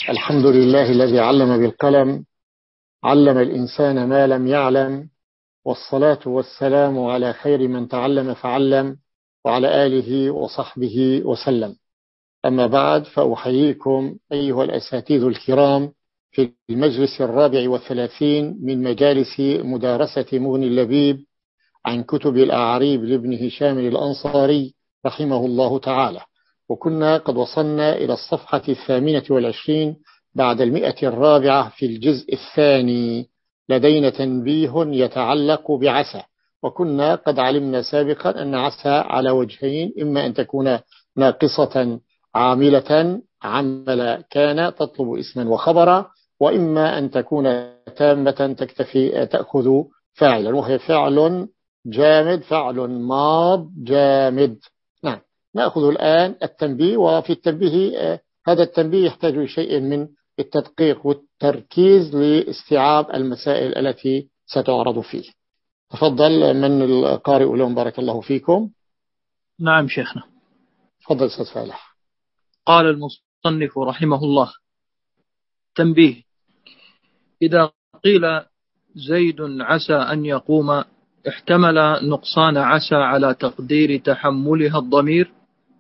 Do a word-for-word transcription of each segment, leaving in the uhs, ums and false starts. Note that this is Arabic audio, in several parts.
الحمد لله الذي علم بالقلم، علم الإنسان ما لم يعلم، والصلاة والسلام على خير من تعلم فعلم، وعلى آله وصحبه وسلم. أما بعد، فأحييكم أيها الأساتذة الكرام في المجلس الرابع والثلاثين من مجالس مدارسة مغني اللبيب عن كتب الأعاريب لابن هشام الأنصاري رحمه الله تعالى. وكنا قد وصلنا إلى الصفحة الثامنة والعشرين بعد المئة الرابعة في الجزء الثاني. لدينا تنبيه يتعلق بعسى، وكنا قد علمنا سابقا أن عسى على وجهين: إما أن تكون ناقصة عاملة عمل كان تطلب اسما وخبرا، وإما أن تكون تامة تكتفي تأخذ فاعلا، وهي فعل جامد، فعل ماض جامد. نعم، نأخذ الآن التنبيه. وفي التنبيه هذا التنبيه يحتاج لشيء من التدقيق والتركيز لاستيعاب المسائل التي ستعرض فيه. تفضل من القارئ اليوم، بارك الله فيكم. نعم شيخنا. تفضل أستاذ فالح. قال المصنف رحمه الله: تنبيه: إذا قيل زيد عسى أن يقوم، احتمل نقصان عسى على تقدير تحملها الضمير،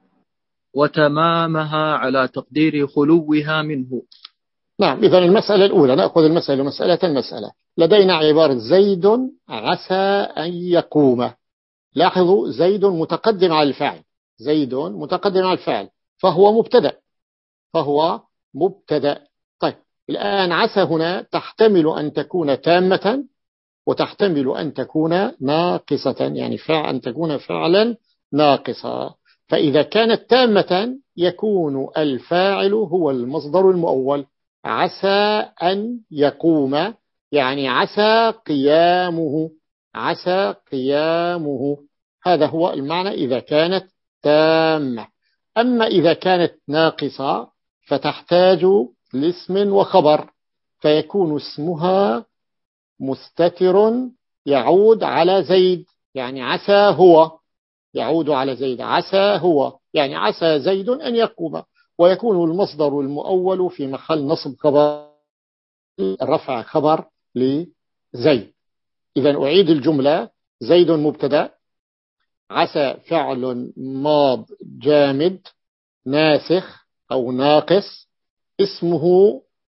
وتمامها على تقدير خلوها منه. نعم، إذن المسألة الأولى، نأخذ المسألة مسألة المسألة. لدينا عبارة زيد عسى أن يقوم. لاحظوا، زيد متقدم على الفعل، زيد متقدم على الفعل، فهو مبتدأ، فهو مبتدأ. طيب، الآن عسى هنا تحتمل أن تكون تامة، وتحتمل أن تكون ناقصة، يعني فعل أن تكون فعلا ناقصة. فإذا كانت تامة يكون الفاعل هو المصدر المؤول، عسى أن يقوم، يعني عسى قيامه، عسى قيامه. هذا هو المعنى إذا كانت تامة. أما إذا كانت ناقصة فتحتاج لاسم وخبر، فيكون اسمها مستتر يعود على زيد، يعني عسى هو، يعود على زيد، عسى هو، يعني عسى زيد أن يقوم، ويكون المصدر المؤول في محل نصب خبر، رفع خبر لزيد. إذا أعيد الجملة: زيد مبتدأ، عسى فعل ماض جامد ناسخ أو ناقص، اسمه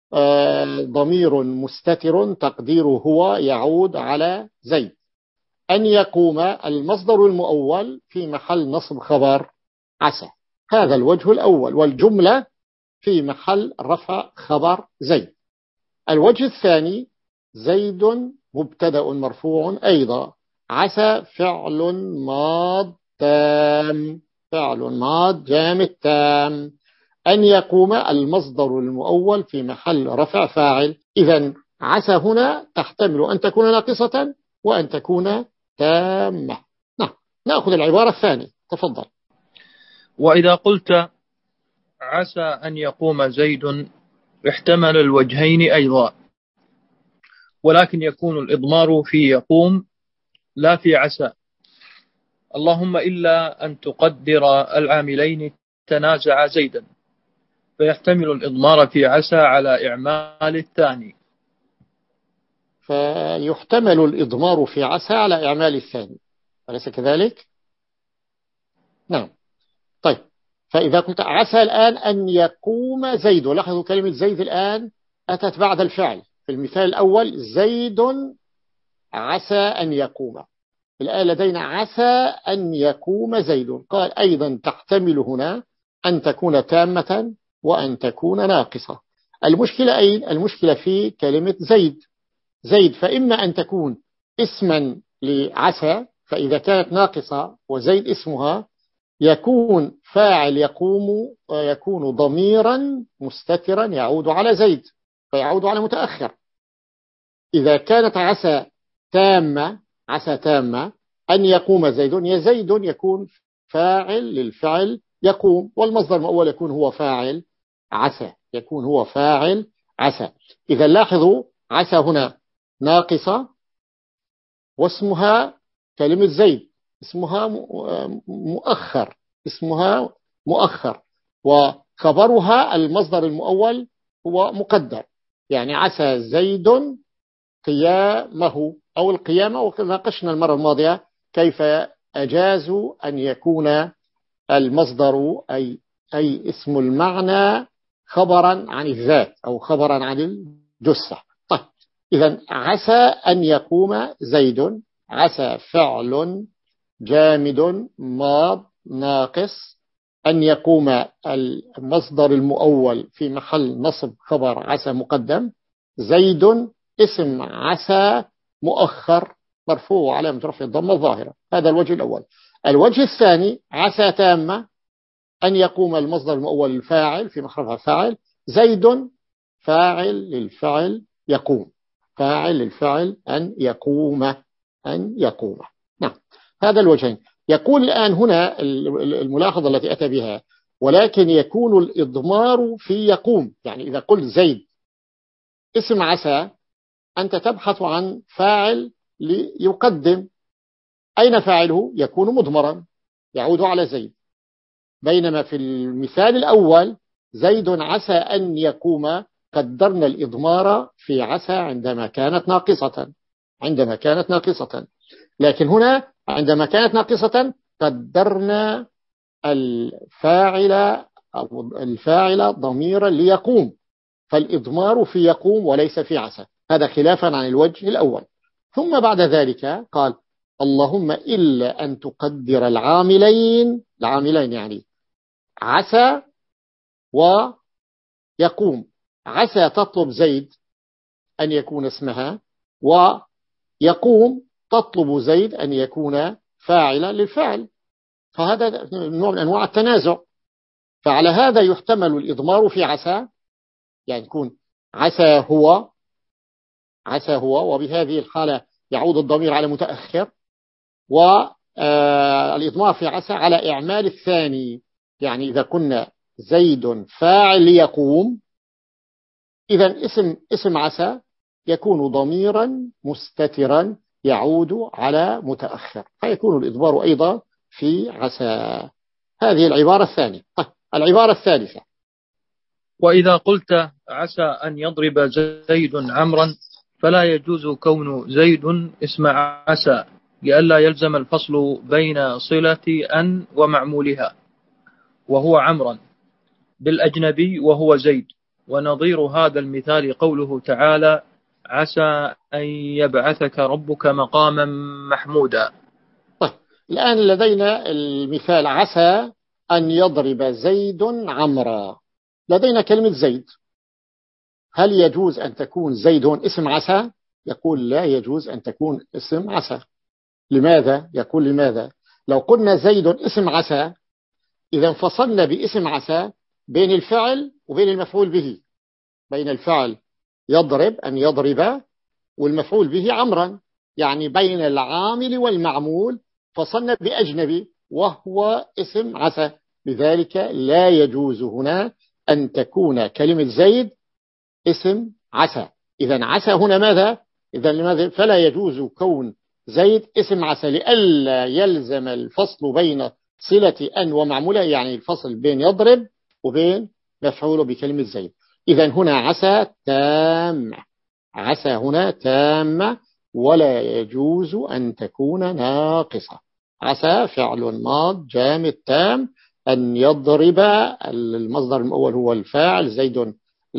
ضمير مستتر تقديره هو، يعود على زيد. أن يقوم المصدر المؤول في محل نصب خبر عسى. هذا الوجه الأول، والجملة في محل رفع خبر زيد. الوجه الثاني: زيد مبتدأ مرفوع أيضا، عسى فعل ماض تام، فعل ماض جامد تام، أن يقوم المصدر المؤول في محل رفع فاعل. إذن عسى هنا تحتمل أن تكون ناقصة وأن تكون تامة. نعم، نأخذ العبارة الثانية. تفضل. وإذا قلت عسى أن يقوم زيد، احتمل الوجهين أيضا، ولكن يكون الإضمار في يقوم لا في عسى، اللهم إلا أن تقدر العاملين تنازع زيدا، فيحتمل الإضمار في عسى على إعمال الثاني. فيحتمل الإضمار في عسى على إعمال الثاني، أليس كذلك؟ نعم. طيب، فإذا قلت عسى الآن أن يقوم زيد، لاحظوا كلمة زيد الآن أتت بعد الفعل. في المثال الأول زيد عسى أن يقوم، الآن لدينا عسى أن يقوم زيد. قال أيضا تحتمل هنا أن تكون تامة وأن تكون ناقصة. المشكلة أين؟ المشكلة في كلمة زيد. زيد فإما أن تكون اسما لعسى، فإذا كانت ناقصة وزيد اسمها يكون فاعل يقوم، ويكون ضميرا مستترا يعود على زيد، فيعود على متأخر. إذا كانت عسى تامة، عسى تامة أن يقوم زيد، يا زيد يكون فاعل للفعل يقوم، والمصدر المؤول يكون هو فاعل عسى، يكون هو فاعل عسى. إذا لاحظوا عسى هنا ناقصة، واسمها كلمة زيد، اسمها مؤخر، اسمها مؤخر، وخبرها المصدر المؤول هو مقدر، يعني عسى زيد قيامه أو القيامة. وناقشنا المرة الماضية كيف أجازوا أن يكون المصدر أي, أي اسم المعنى خبرا عن الذات أو خبرا عن الجثة. طيب إذن عسى أن يقوم زيد، عسى فعل جامد ماض ناقص، أن يقوم المصدر المؤول في محل نصب خبر عسى مقدم، زيد اسم عسى مؤخر مرفوع علامة رفع الضمة الظاهرة. هذا الوجه الأول. الوجه الثاني عسى تامة، أن يقوم المصدر المؤول الفاعل في محل رفع فاعل، زيد فاعل للفعل يقوم، فاعل للفعل أن يقوم، أن يقوم. نعم هذا الوجهين. يقول الآن هنا الملاحظة التي أتى بها، ولكن يكون الإضمار في يقوم. يعني إذا قلت زيد اسم عسى أنت تبحث عن فاعل ليقدم، أين فاعله؟ يكون مضمرا يعود على زيد. بينما في المثال الأول زيد عسى أن يقوم قدرنا الإضمار في عسى عندما كانت ناقصة، عندما كانت ناقصة. لكن هنا عندما كانت ناقصة قدرنا الفاعل أو الفاعل ضميرا ليقوم، فالإضمار في يقوم وليس في عسى. هذا خلافا عن الوجه الأول. ثم بعد ذلك قال اللهم إلا أن تقدر العاملين، العاملين يعني عسى ويقوم. عسى تطلب زيد أن يكون اسمها، ويقوم تطلب زيد أن يكون فاعلا للفعل، فهذا نوع من أنواع التنازع. فعلى هذا يحتمل الإضمار في عسى، يعني يكون عسى هو، عسى هو، وبهذه الحالة يعود الضمير على متأخر، والإضمار في عسى على إعمال الثاني. يعني إذا كنا زيد فاعل ليقوم، إذا اسم اسم عسى يكون ضميرا مستترا يعود على متأخر، فيكون الإضمار أيضا في عسى. هذه العبارة الثانية. العبارة الثالثة وإذا قلت عسى أن يضرب زيد عمرا فلا يجوز كون زيد اسم عسى، لئلا يلزم الفصل بين صلة أن ومعمولها وهو عمرا بالأجنبي وهو زيد. ونظير هذا المثال قوله تعالى عسى أن يبعثك ربك مقاما محمودا. طيب الآن لدينا المثال عسى أن يضرب زيد عمرا، لدينا كلمة زيد. هل يجوز أن تكون زيد اسم عسى؟ يقول لا يجوز أن تكون اسم عسى. لماذا؟ يقول لماذا؟ لو قلنا زيد اسم عسى إذا فصلنا باسم عسى بين الفعل وبين المفعول به، بين الفعل يضرب أن يضرب والمفعول به عمرا، يعني بين العامل والمعمول فصلنا بأجنبي وهو اسم عسى. لذلك لا يجوز هنا أن تكون كلمة زيد اسم عسى. إذن عسى هنا ماذا؟ إذن لماذا؟ فلا يجوز كون زيد اسم عسى لئلا يلزم الفصل بين صلة أن ومعمولة، يعني الفصل بين يضرب وبين مفعول بكلمة زيد. إذن هنا عسى تام، عسى هنا تام ولا يجوز أن تكون ناقصة. عسى فعل ماض جامد تام، أن يضرب المصدر الأول هو الفاعل، زيد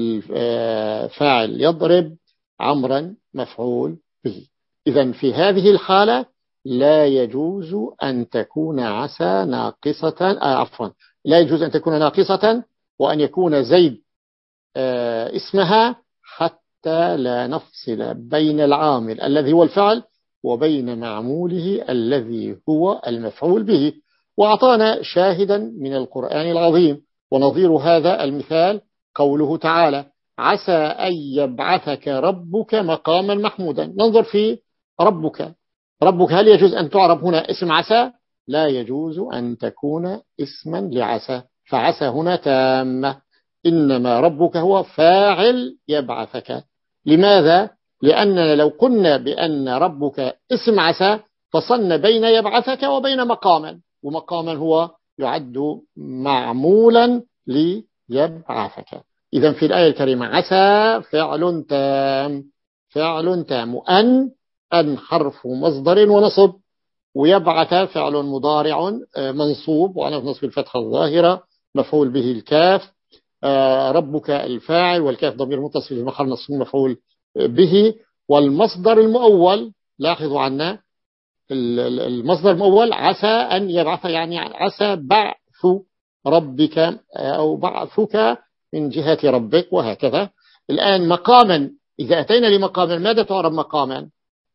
الفاعل يضرب، عمرا مفعول به. إذن في هذه الحالة لا يجوز أن تكون عسى ناقصة، آه عفوا لا يجوز أن تكون ناقصة وأن يكون زيد آه اسمها، حتى لا نفصل بين العامل الذي هو الفعل وبين معموله الذي هو المفعول به. وأعطانا شاهدا من القرآن العظيم، ونظير هذا المثال قوله تعالى عسى أن يبعثك ربك مقاما محمودا. ننظر في ربك، ربك هل يجوز أن تعرب هنا اسم عسى؟ لا يجوز أن تكون اسما لعسى، فعسى هنا تامة، إنما ربك هو فاعل يبعثك. لماذا؟ لأننا لو قلنا بأن ربك اسم عسى فصلنا بين يبعثك وبين مقاما، ومقاما هو يعد معمولا ليبعثك. إذا في الآية الكريمة عسى فعل تام، فعل تام، أن أن حرف مصدر ونصب، ويبعث فعل مضارع منصوب وعلى نصب الفتحة الظاهرة، مفعول به الكاف، ربك الفاعل، والكاف ضمير متصل في محل نصب مفعول به. والمصدر المؤول، لاحظوا عنا المصدر المؤول عسى أن يبعث، يعني عسى بعث ربك أو بعثك من جهة ربك، وهكذا. الآن مقاما، إذا أتينا لمقاما ماذا تعرف مقاما؟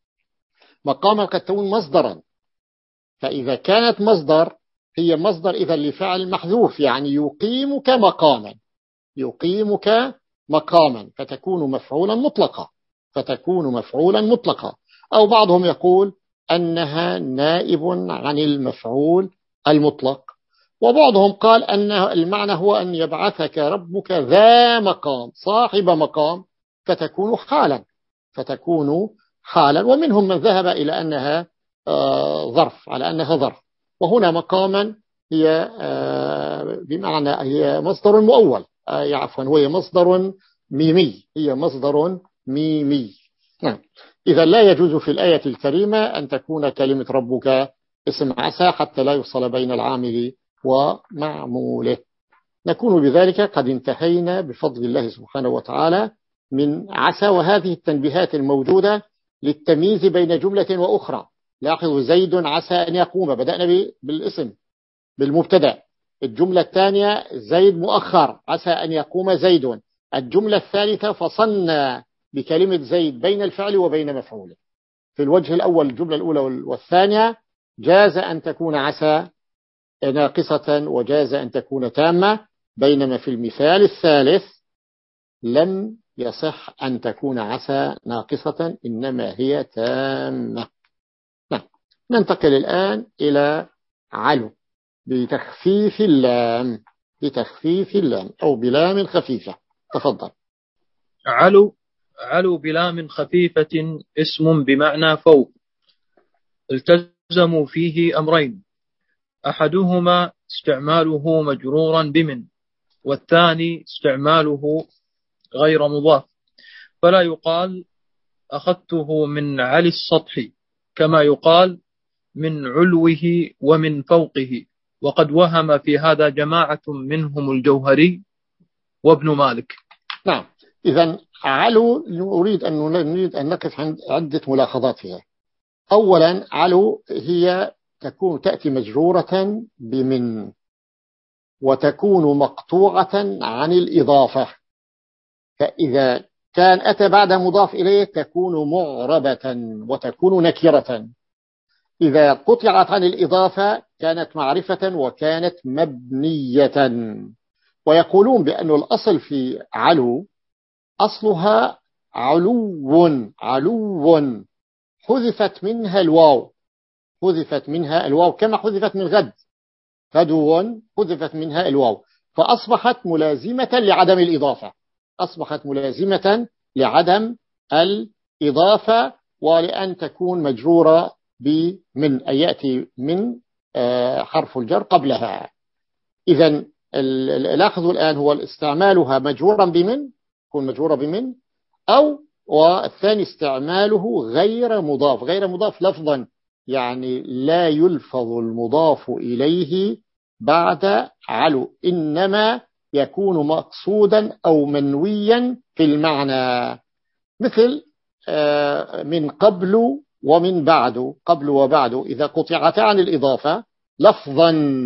مقاما قد تكون مصدرا، فإذا كانت مصدر هي مصدر إذا لفعل محذوف، يعني يقيمك مقاما، يقيمك مقاما، فتكون مفعولا مطلقا، فتكون مفعولا مطلقا. أو بعضهم يقول أنها نائب عن المفعول المطلق، وبعضهم قال أن المعنى هو أن يبعثك ربك ذا مقام، صاحب مقام، فتكون حالا، فتكون حالا. ومنهم من ذهب إلى أنها ظرف، على أنها ظرف. وهنا مقاما هي بمعنى هي مصدر مؤول، عفوا هو مصدر ميمي، هي مصدر ميمي. نعم. إذا لا يجوز في الآية الكريمة أن تكون كلمة ربك اسم عسى حتى لا يفصل بين العامل ومعموله. نكون بذلك قد انتهينا بفضل الله سبحانه وتعالى من عسى، وهذه التنبيهات الموجودة للتمييز بين جملة وأخرى. لاحظوا زيد عسى أن يقوم، بدأنا بالاسم بالمبتدأ. الجملة الثانية زيد مؤخر، عسى أن يقوم زيد. الجملة الثالثة فصلنا بكلمة زيد بين الفعل وبين مفعوله. في الوجه الأول الجملة الأولى والثانية جاز أن تكون عسى ناقصة وجاز أن تكون تامة، بينما في المثال الثالث لم يصح أن تكون عسى ناقصة، إنما هي تامة. نعم. ننتقل الآن إلى علو بتخفيف اللام، بتخفيف اللام أو بلام خفيفة. تفضل. علو علو بلام خفيفة اسم بمعنى فوق، التزموا فيه أمرين، أحدهما استعماله مجرورا بمن، والثاني استعماله غير مضاف، فلا يقال أخذته من علي السطح كما يقال من علوه ومن فوقه، وقد وهم في هذا جماعة منهم الجوهري وابن مالك. نعم. إذن علو نريد أن نريد أن نقف عند عدة ملاحظات فيها. أولا علو هي تكون تأتي مجرورة بمن، وتكون مقطوعة عن الإضافة، فإذا كان أتى بعد مضاف إليه تكون معربة وتكون نكرة. إذا قطعت عن الإضافة كانت معرفة وكانت مبنية. ويقولون بأن الأصل في علو أصلها علو، علو حذفت منها الواو، حذفت منها الواو كما حذفت من غد، غدو حذفت منها الواو، فأصبحت ملازمة لعدم الإضافة، أصبحت ملازمة لعدم الإضافة، ولأن تكون مجرورة بمن، أي يأتي من حرف الجر قبلها. إذن لاحظوا الآن هو استعمالها مجرورا بمن، تكون مجرورة بمن، أو والثاني استعماله غير مضاف، غير مضاف لفظا، يعني لا يلفظ المضاف إليه بعد علو، إنما يكون مقصودا أو منويا في المعنى، مثل من قبل ومن بعد، قبل وبعد إذا قطعتا عن الإضافة لفظا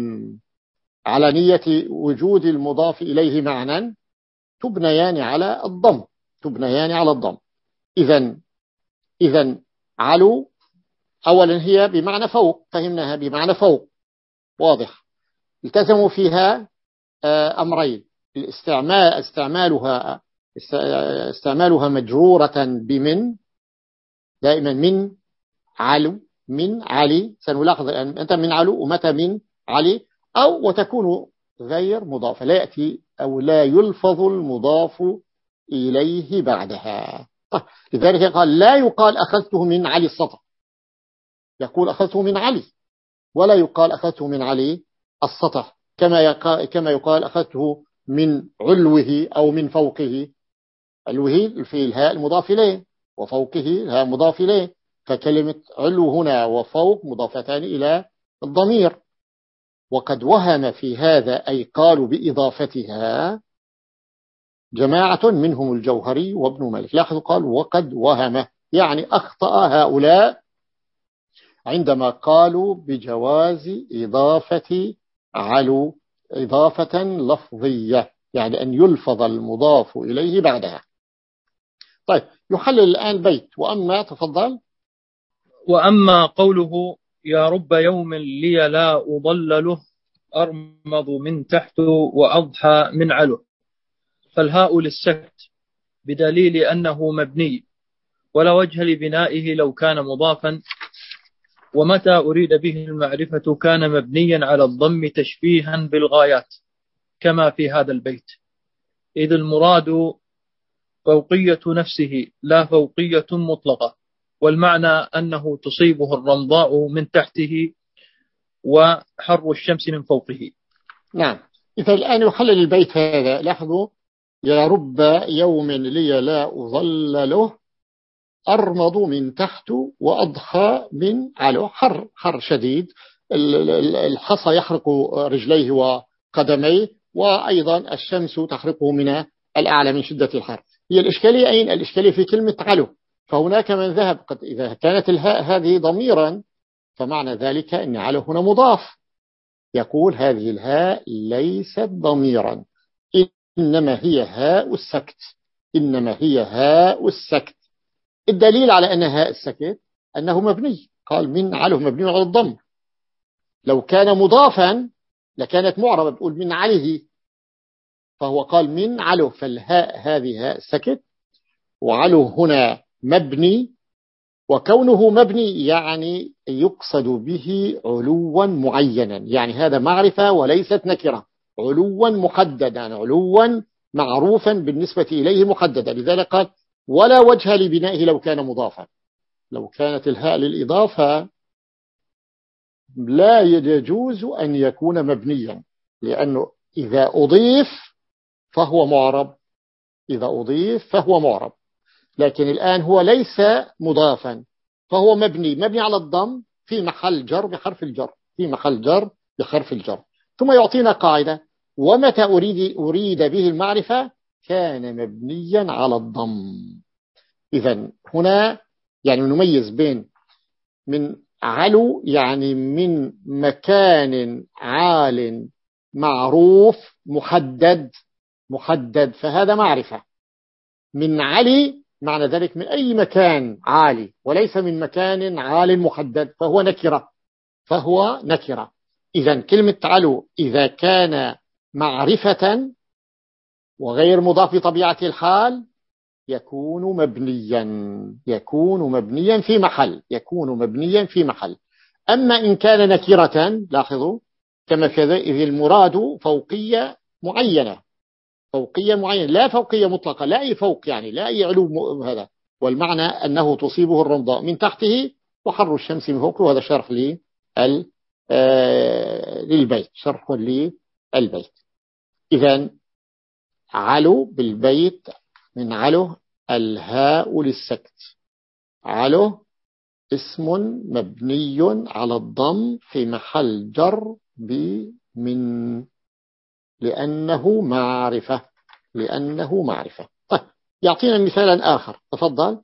على نية وجود المضاف إليه معنى تبنيان على الضم، تبنيان على الضم. إذن إذن علو أولا هي بمعنى فوق، فهمناها بمعنى فوق واضح. التزموا فيها أمرين، الاستعمال استعمالها استعمالها مجرورة بمن، دائما من علو، من علي، سنلاحظ الآن أنت من علو ومتى من علي، أو وتكون غير مضافة، لا يأتي أو لا يلفظ المضاف إليه بعدها. طيب. لذلك قال لا يقال أخذته من علي السطح، يقول أخذته من علي، ولا يقال أخذته من علي السطح، كما يقال, كما يقال أخذته من علوه أو من فوقه. علوه في الهاء المضاف إليه، وفوقه الهاء مضاف إليه، فكلمة علو هنا وفوق مضافتان إلى الضمير. وقد وهم في هذا أي قالوا بإضافتها جماعة منهم الجوهري وابن مالك. لاحظوا قال وقد وهم، يعني أخطأ هؤلاء عندما قالوا بجواز إضافة علو إضافة لفظية، يعني أن يلفظ المضاف إليه بعدها. طيب يحلل الآن بيت. وأما تفضل. وأما قوله يا رب يوم لي لا أضلله أرمض من تحت وأضحى من علو، فالهاء للسكت بدليل أنه مبني ولا وجه لبنائه لو كان مضافا، ومتى أريد به المعرفة كان مبنيا على الضم تشبيها بالغايات كما في هذا البيت، إذ المراد فوقية نفسه لا فوقية مطلقة، والمعنى أنه تصيبه الرمضاء من تحته وحر الشمس من فوقه. نعم. إذا الآن يحلل البيت هذا. لاحظوا يا رب يوم لي لا أظلله أرمض من تحت وأضحى من علو. حر حر شديد، الحصى يحرق رجليه وقدميه، وأيضا الشمس تحرقه من الأعلى من شدة الحر. هي الإشكالية أين؟ الإشكالية في كلمة علو. فهناك من ذهب قد إذا كانت الهاء هذه ضميرا فمعنى ذلك أن علو هنا مضاف. يقول هذه الهاء ليست ضميرا، إنما هي هاء السكت، إنما هي هاء السكت. الدليل على أن هاء السكت أنه مبني، قال من علو مبني على الضم. لو كان مضافا لكانت معربة بتقول من عليه، فهو قال من علو، فالهاء هذه هاء السكت، وعلو هنا مبني، وكونه مبني يعني يقصد به علوا معينا، يعني هذا معرفة وليست نكرة، علوا محددا، علوا معروفا بالنسبة إليه محددا. لذلك قال ولا وجه لبنائه لو كان مضافا. لو كانت الهاء للإضافة لا يجوز أن يكون مبنيا، لأنه إذا أضيف فهو معرب، إذا أضيف فهو معرب. لكن الآن هو ليس مضافا فهو مبني، مبني على الضم في محل جر بحرف الجر، في محل جر بحرف الجر. ثم يعطينا قاعدة ومتى أريد, أريد به المعرفة كان مبنيا على الضم. إذن هنا يعني نميز بين من علو يعني من مكان عال معروف محدد محدد، فهذا معرفة. من علي معنى ذلك من أي مكان عالي، وليس من مكان عال محدد، فهو نكرة، فهو نكرة. إذن كلمة علو إذا كان معرفة وغير مضاف بطبيعة الحال يكون مبنيا، يكون مبنيا في محل، يكون مبنيا في محل. أما إن كان نكرة لاحظوا كما في ذا إذ المراد فوقية معينة، فوقية معينة لا فوقية مطلقة، لا أي فوق يعني لا أي علو هذا، والمعنى أنه تصيبه الرمضاء من تحته وحر الشمس من فوقه. وهذا شرح لي للبيت، شرح للبيت. إذن علو بالبيت من علو الهاء للسكت، علو اسم مبني على الضم في محل جر بمن، لأنه معرفة، لأنه معرفة. طيب يعطينا مثالا آخر تفضل.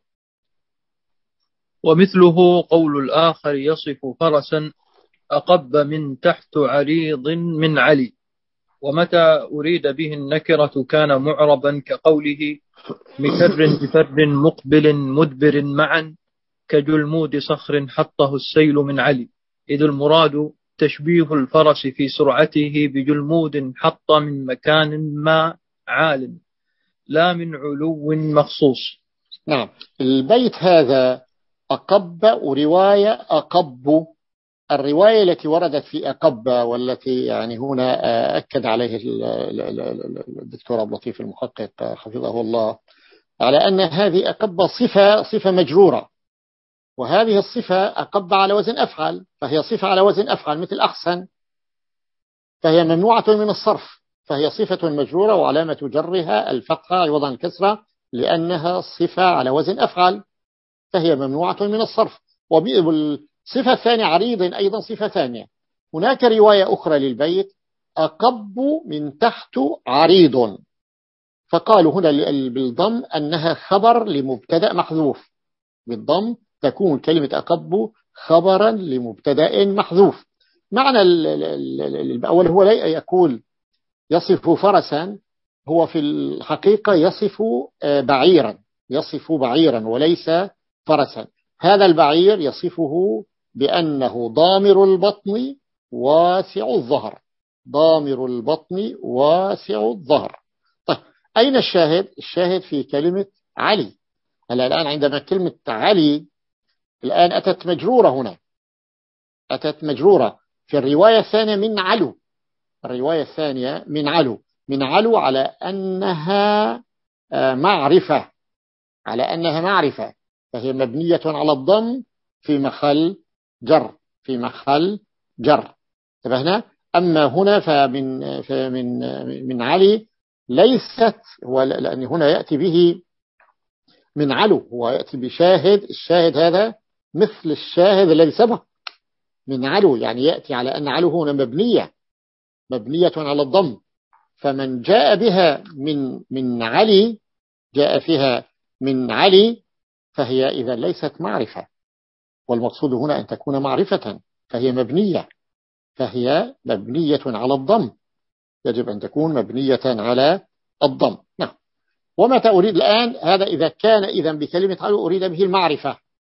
ومثله قول الآخر يصف فرسا أقب من تحت عريض من علي، ومتى أريد به النكرة كان معربا كقوله مكر بفر مقبل مدبر معا كجلمود صخر حطه السيل من علي، إذ المراد تشبيه الفرس في سرعته بجلمود حط من مكان ما عال لا من علو مخصوص. نعم. البيت هذا أقب ورواية أقب. الرواية التي وردت في أقب والتي يعني هنا أكد عليه الدكتور عبد اللطيف المحقق حفظه الله على أن هذه أقب صفة صفة مجرورة، وهذه الصفة أقب على وزن أفعل، فهي صفة على وزن أفعل مثل أحسن، فهي ممنوعة من الصرف. فهي صفة مجرورة وعلامة جرها الفتحة عوضا عن الكسرة لأنها صفة على وزن أفعل، فهي ممنوعة من الصرف. والصفة الثانية عريض أيضا صفة ثانية. هناك رواية أخرى للبيت أقب من تحت عريض، فقالوا هنا بالضم أنها خبر لمبتدأ محذوف، بالضم تكون كلمة أقب خبرا لمبتدأ محذوف. معنى الأول هو لا يقول يصف فرسا، هو في الحقيقة يصف بعيرا، يصف بعيرا وليس فرسا. هذا البعير يصفه بأنه ضامر البطن واسع الظهر، ضامر البطن واسع الظهر. طيب أين الشاهد؟ الشاهد في كلمة علي. هلا الآن عندما كلمة علي الآن أتت مجرورة، هنا أتت مجرورة في الرواية الثانية من علو، الرواية الثانية من علو، من علو على أنها معرفة، على أنها معرفة، فهي مبنية على الضم في محل جر، في محل جر. انتبهنا؟ أما هنا فمن فمن من علي ليست، لأن هنا يأتي به من علو، هو يأتي بشاهد، الشاهد هذا مثل الشاهد الذي سبق من علو، يعني يأتي على أن علو هنا مبنية، مبنية على الضم. فمن جاء بها من من علي، جاء فيها من علي، فهي إذا ليست معرفة، والمقصود هنا أن تكون معرفة، فهي مبنية، فهي مبنية على الضم، يجب أن تكون مبنية على الضم. نعم. ومتى أريد الآن هذا إذا كان إذا بكلمة علو أريد به المعرفة،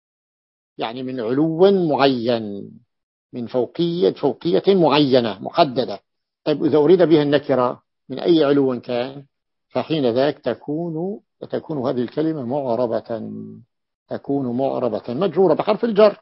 يعني من علو معين، من فوقية فوقية معينة محددة. طيب إذا أريد بها النكرة من أي علو كان، فحين ذاك تكون تكون هذه الكلمة معربة، تكون معربة مجرورة بحرف الجر.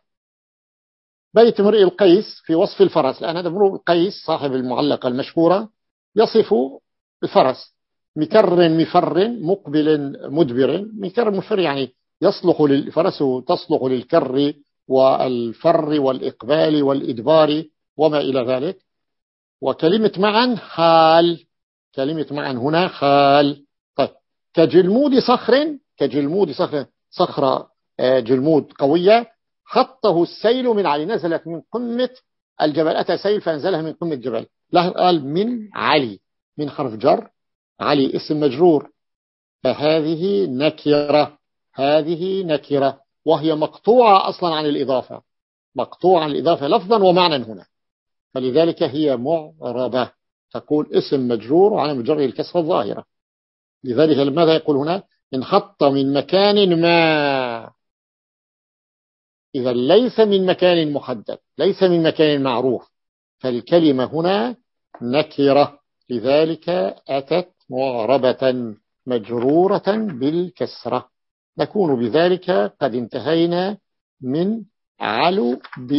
بيت امرئ القيس في وصف الفرس. الآن هذا امرئ القيس صاحب المعلقة المشهورة يصف الفرس: مكر مفر مقبل مدبر. مكر مفر يعني يصلح للفرس، تصلح للكر والفر والإقبال والإدبار وما إلى ذلك. وكلمة معا حال، كلمة معا هنا حال. طيب كجلمود صخر، كجلمود صخر، صخرة جلمود قوية خطه السيل من علي، نزلت من قمة الجبل، أتى سيل فانزلها من قمة الجبل. له قال من علي، من حرف جر، علي اسم مجرور، فهذه نكرة، هذه نكرة وهي مقطوعة أصلا عن الإضافة، مقطوعة عن الإضافة لفظا ومعنى هنا، فلذلك هي معربة، تقول اسم مجرور وعلى مجرد الكسرة الظاهرة. لذلك ماذا يقول هنا؟ انحط من مكان ما، إذا ليس من مكان محدد، ليس من مكان معروف، فالكلمة هنا نكرة، لذلك أتت معربة مجرورة بالكسرة. نكون بذلك قد انتهينا من علو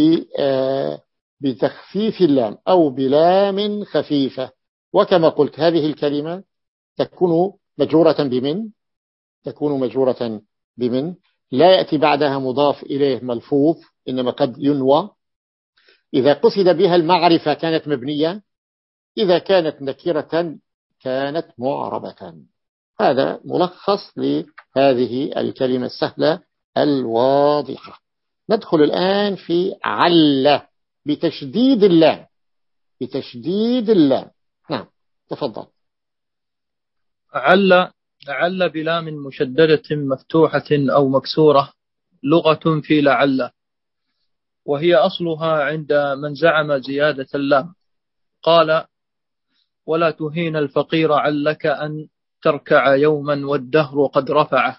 بتخفيف اللام أو بلام خفيفة. وكما قلت هذه الكلمة تكون مجرورة بمن، تكون مجرورة بمن، لا يأتي بعدها مضاف إليه ملفوظ، إنما قد ينوى. إذا قصد بها المعرفة كانت مبنية، إذا كانت نكرة كانت معربة. هذا ملخص لهذه الكلمة السهلة الواضحة. ندخل الآن في عل بتشديد اللام، بتشديد اللام. نعم تفضل. عل عل بلام مشددة مفتوحة أو مكسورة لغة في لعل، وهي أصلها عند من زعم زيادة اللام. قال: ولا تهين الفقير علك أن تركع يوما والدهر قد رفعه.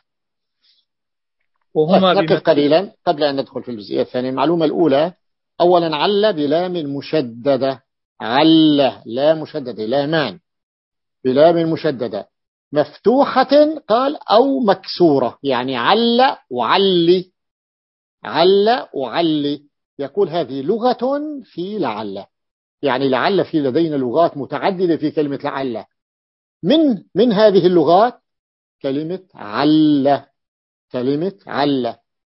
وهما نقف قليلا قبل أن ندخل في الجزئية الثانية. المعلومة الأولى أولا عل بلام مشددة، عل لا مشددة، لامان بلام مشددة مفتوحة، قال أو مكسورة، يعني عل وعلي، عل وعلي. يقول هذه لغة في لعل، يعني لعل في لدينا لغات متعددة في كلمة لعل، من من هذه اللغات كلمة عل، كلمة عل.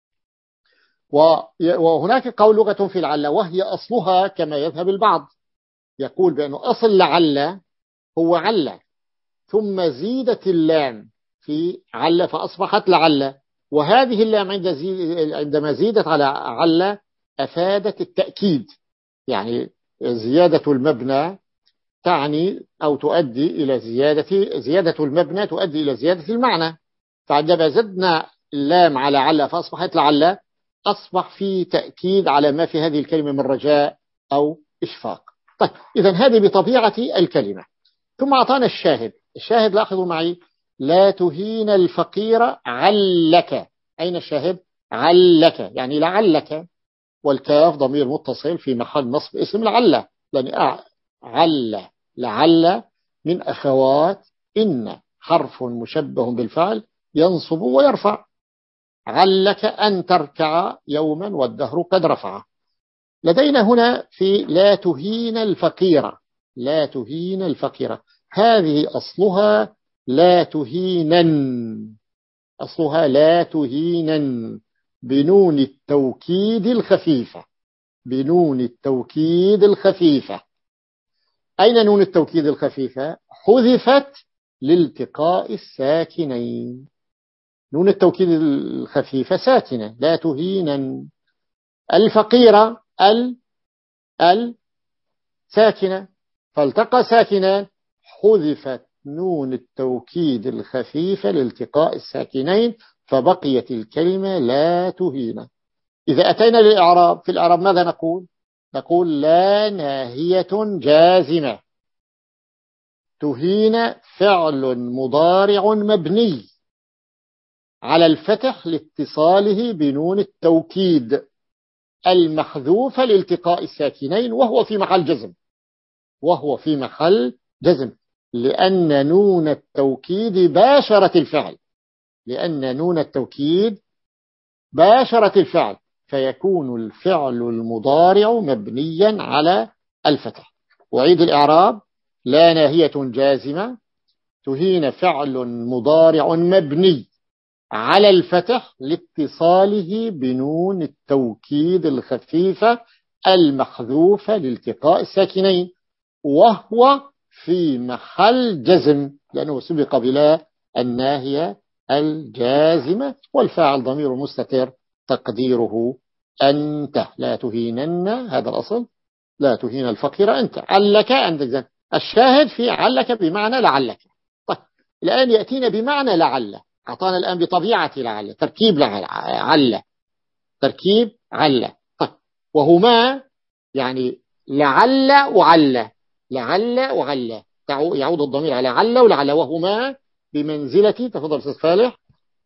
وهناك قول لغة في لعل وهي أصلها كما يذهب البعض، يقول بأنه أصل لعل هو عل، ثم زيدت اللام في عل فأصبحت لعل، وهذه اللام عند زي... عندما زيدت على عل أفادت التأكيد، يعني زيادة المبنى تعني أو تؤدي إلى زيادة زيادة المبنى تؤدي إلى زيادة المعنى. فعندما زدنا اللام على عل فأصبحت لعل أصبح في تأكيد على ما في هذه الكلمة من رجاء أو إشفاق. طيب إذا هذه بطبيعة الكلمة. ثم أعطانا الشاهد. الشاهد لاحظوا معي، لا تهين الفقير علك. أين الشاهد؟ علك، يعني لعلك، والكاف ضمير متصل في محل نصب اسم لعل، لأن عل لعل من أخوات إن، حرف مشبه بالفعل ينصب ويرفع. علك أن تركع يوما والدهر قد رفع. لدينا هنا في لا تهين الفقيرة، لا تهين الفقيرة، هذه أصلها لا تهينن، أصلها لا تهينن بنون التوكيد الخفيفة، بنون التوكيد الخفيفة. أين نون التوكيد الخفيفة؟ حذفت لالتقاء الساكنين. نون التوكيد الخفيفة ساكنة، لا تهينا. الفقيرة ال ال ساكنة، فالتقى ساكنان، حذفت نون التوكيد الخفيفة لالتقاء الساكنين، فبقيت الكلمة لا تهين. إذا أتينا للإعراب، في الإعراب ماذا نقول؟ نقول لا ناهية جازمة. تهين فعل مضارع مبني على الفتح لاتصاله بنون التوكيد المحذوفة لالتقاء الساكنين، وهو في محل جزم، وهو في محل جزم، لأن نون التوكيد باشرت الفعل، لأن نون التوكيد باشرت الفعل، فيكون الفعل المضارع مبنيا على الفتح. وعيد الإعراب، لا ناهية جازمة تهين فعل مضارع مبني على الفتح لاتصاله بنون التوكيد الخفيفة المحذوفة لالتقاء الساكنين، وهو في محل جزم لأنه سبق بلا الناهية الجازمة، والفاعل ضمير مستتر تقديره أنت. لا تهينن، هذا الأصل، لا تهين الفقير أنت. علك أنت، الشاهد في علك بمعنى لعلك. طيب الآن يأتينا بمعنى لعل، أعطانا الآن بطبيعة لعل، تركيب لعل، تركيب عل. طيب وهما يعني لعل وعل، لعل وعل، يعود الضمير على عل ولعل، وهما بمنزلة، تفضل أستاذ فالح.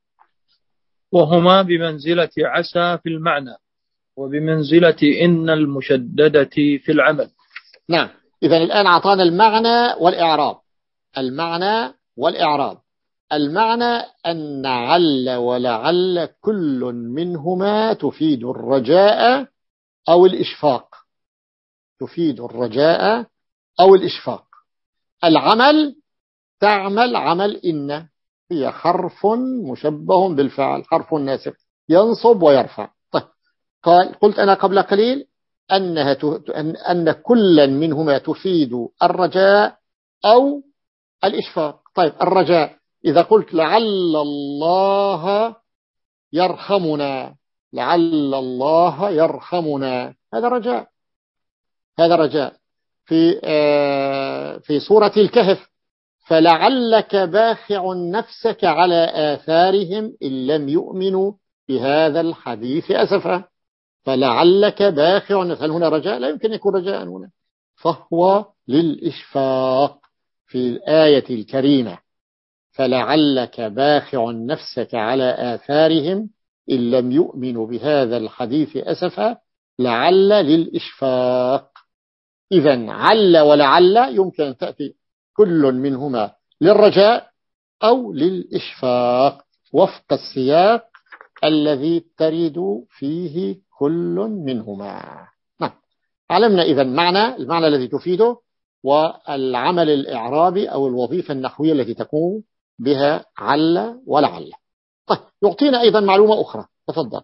وهما بمنزلة عسى في المعنى، وبمنزلة إن المشددة في العمل. نعم، إذا الآن أعطانا المعنى والإعراب، المعنى والإعراب. المعنى أن عل ولعل كل منهما تفيد الرجاء أو الإشفاق، تفيد الرجاء أو الإشفاق. العمل تعمل عمل إن، هي حرف مشبه بالفعل، حرف ناسب ينصب ويرفع. طيب قال قلت أنا قبل قليل أنها ت... أن... أن كلا منهما تفيد الرجاء أو الإشفاق. طيب الرجاء، إذا قلت لعل الله يرحمنا، لعل الله يرحمنا، هذا رجاء، هذا رجاء. في آه في سورة الكهف، فلعلك باخع نفسك على آثارهم إن لم يؤمنوا بهذا الحديث أسفا. فلعلك باخع، هل هنا رجاء؟ لا يمكن يكون رجاء هنا، فهو للإشفاق في الآية الكريمة. فلعلك باخع نفسك على آثارهم إن لم يؤمنوا بهذا الحديث أسفا، لعل للإشفاق. إذن عل ولعل يمكن أن تأتي كل منهما للرجاء أو للإشفاق وفق السياق الذي ترد فيه كل منهما. نعم، علمنا إذن معنى، المعنى الذي تفيده، والعمل الإعرابي أو الوظيفة النحوية التي تقوم بها عل ولعل. طيب يعطينا أيضا معلومة أخرى، تفضل.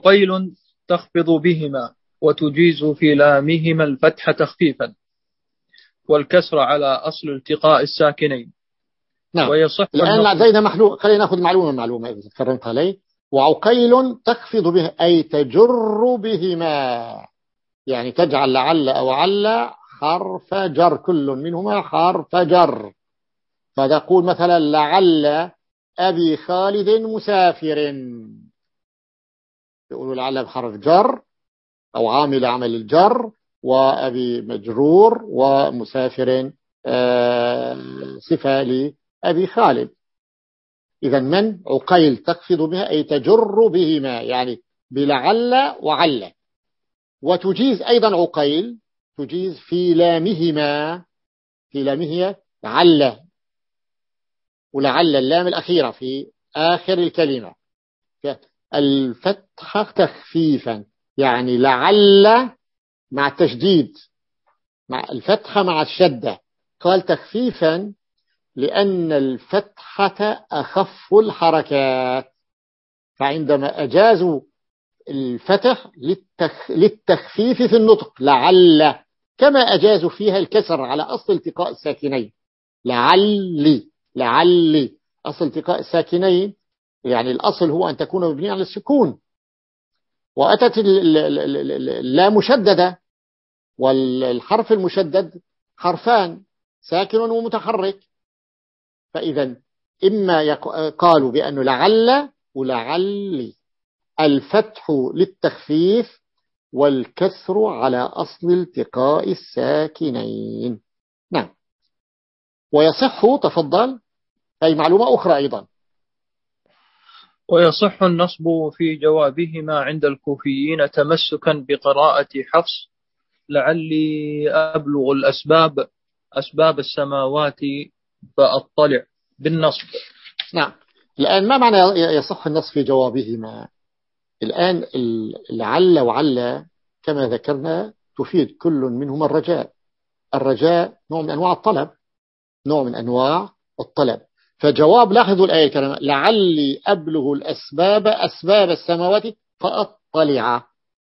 وعقيل تخفض بهما وتجيز في لامهما الفتح تخفيفا. والكسر على أصل التقاء الساكنين. نعم. ويصح الآن زينا محلول، خلينا نأخذ معلومة معلومة إذا تكرمت عليه. وعقيل تخفض به أي تجر بهما، يعني تجعل لعل أو عل حرف جر، كل منهما حرف جر. فتقول مثلا لعل أبي خالد مسافر، يقولوا لعل بحرف جر أو عامل عمل الجر، وأبي مجرور، ومسافر صفة لأبي خالد. إذا من عقيل تخفض بها أي تجر بهما، يعني بلعل وعل. وتجيز أيضا عقيل تجيز في لامهما، في لامه عل، ولعل اللام الأخيرة في آخر الكلمة الفتحة تخفيفا، يعني لعل مع التشديد، مع الفتحة مع الشدة. قال تخفيفا لأن الفتحة أخف الحركات، فعندما أجازوا الفتح للتخ... للتخفيف في النطق لعل، كما أجازوا فيها الكسر على أصل التقاء الساكنين لعلي لعلي. أصل التقاء الساكنين يعني الأصل هو أن تكون مبنية على السكون، وأتت اللا مشددة، والحرف المشدد حرفان ساكن ومتحرك. فإذا إما يق... قالوا بأنه لعل ولعلي، الفتح للتخفيف والكسر على أصل التقاء الساكنين. نعم. ويصح، تفضل، أي معلومة أخرى أيضا. ويصح النصب في جوابهما عند الكوفيين تمسكا بقراءة حفص لعلي أبلغ الأسباب أسباب السماوات فأطلع بالنصب. نعم. الآن ما معنى يصح النصب في جوابهما؟ الآن لعل وعل كما ذكرنا تفيد كل منهما الرجاء. الرجاء نوع من أنواع الطلب، نوع من أنواع الطلب. فجواب، لاحظوا الآية الكريمة لعلي أبلغ الأسباب أسباب السماوات فأطلع.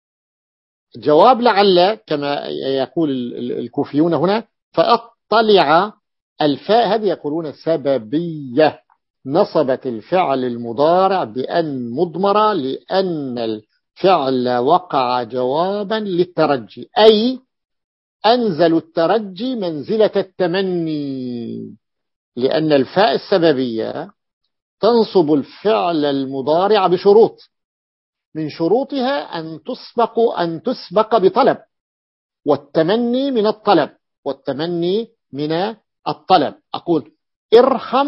جواب لعل كما يقول الكوفيون هنا فأطلع، الفاء هذه يقولون سببية، نصبت الفعل المضارع بأن مضمرة، لأن الفعل وقع جوابا للترجي، أي أنزل الترجي منزلة التمني، لأن الفاء السببية تنصب الفعل المضارع بشروط، من شروطها أن تسبق أن تسبق بطلب، والتمني من الطلب، والتمني من الطلب. أقول ارحم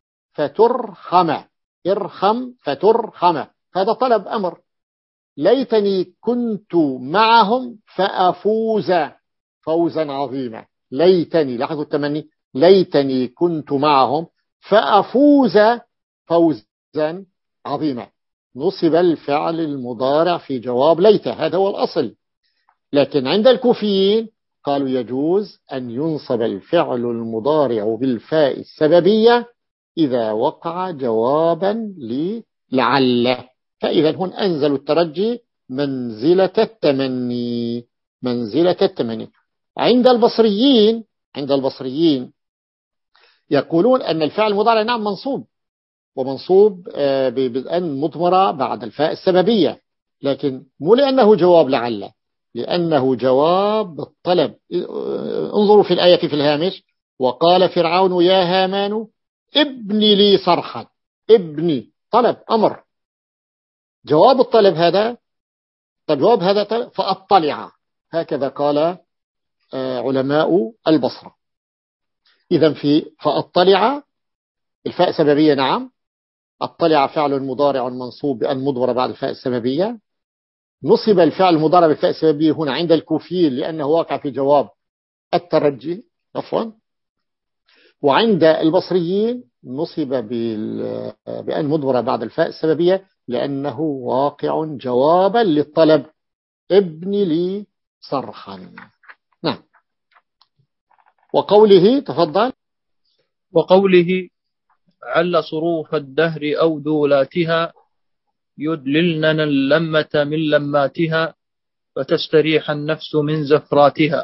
فترحم، ارحم فترحم، هذا طلب أمر. ليتني كنت معهم فأفوز فوزا عظيما، ليتني، لاحظوا التمني، ليتني كنت معهم فأفوز فوزا عظيما، نصب الفعل المضارع في جواب ليت، هذا هو الأصل. لكن عند الكوفيين قالوا يجوز أن ينصب الفعل المضارع بالفاء السببية إذا وقع جوابا لعل، فإذا هن أنزلوا الترجي منزلة التمني، منزلة التمني. عند البصريين عند البصريين يقولون أن الفعل المضارع نعم منصوب، ومنصوب بأن مضمرة بعد الفاء السببية، لكن مو لأنه جواب لعل، لأنه جواب الطلب. انظروا في الآية في الهامش، وقال فرعون يا هامان ابني لي صرحا، ابني طلب أمر، جواب الطلب هذا، طب جواب هذا طلب فأطلع، هكذا قال علماء البصرة. إذن في فأطلع الفاء سببية نعم، أطلع فعل مضارع منصوب بأن مضمر بعد الفاء السببية، نصب الفعل المضارع بالفاء السببية هنا عند الكوفيين لأنه واقع في جواب الترجي عفوا، وعند البصريين نصب بأن مضمر بعد الفاء السببية لأنه واقع جوابا للطلب ابن لي صرحا. نعم. وقوله، تفضل. وقوله عل صروف الدهر أو دولاتها يدللن اللمة من لماتها فتستريح النفس من زفراتها.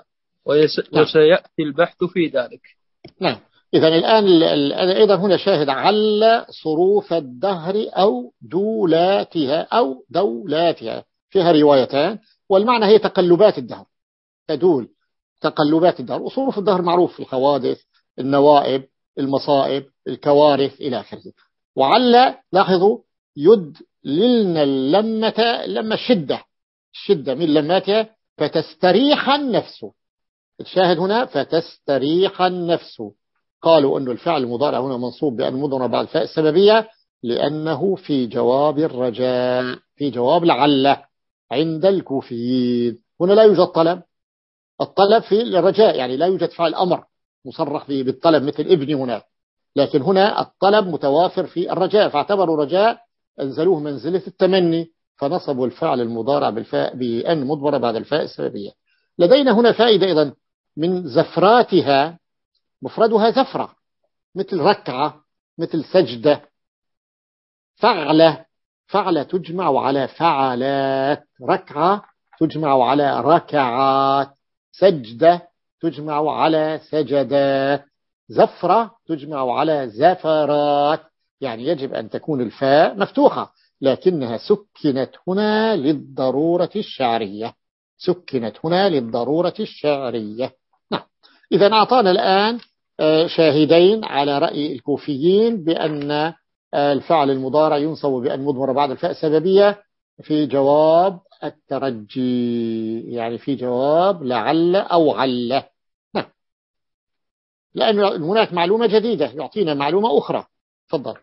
نعم. وسيأتي البحث في ذلك. نعم. إذا الآن أيضا هنا شاهد عل صروف الدهر أو دولاتها أو دولاتها، فيها روايتان، والمعنى هي تقلبات الدهر، تدول تقلبات الدهر. وصروف الدهر معروف، الحوادث، النوائب، المصائب، الكوارث إلى آخره. وعل لاحظوا يد للنا اللمة، لما الشدة، الشدة من لماتها، فتستريح النفس. الشاهد هنا فتستريح النفس. قالوا أن الفعل المضارع هنا منصوب بأن مضمر بعد الفاء السببية، لأنه في جواب الرجاء، في جواب لعل عند الكوفيين. هنا لا يوجد طلب، الطلب في الرجاء، يعني لا يوجد فعل أمر مصرح به بالطلب مثل ابني هناك، لكن هنا الطلب متوافر في الرجاء، فاعتبروا رجاء أنزلوه منزلة التمني، فنصبوا الفعل المضارع بالفاء بأن مضمر بعد الفاء السببية. لدينا هنا فائدة أيضا من زفراتها، مفردها زفرة، مثل ركعة، مثل سجدة. فعلة، فعلة تجمع على فعلات، ركعة تجمع على ركعات، سجدة تجمع على سجدات، زفرة تجمع على زفرات. يعني يجب أن تكون الفاء مفتوحة، لكنها سكنت هنا للضرورة الشعرية، سكنت هنا للضرورة الشعرية. نعم. إذا أعطانا الآن شاهدين على رأي الكوفيين بأن الفعل المضارع ينصب بأن مضمر بعد الفاء السببية في جواب الترجي، يعني في جواب لعل أو عل. نعم. لأن هناك معلومة جديدة يعطينا معلومة أخرى. تفضل.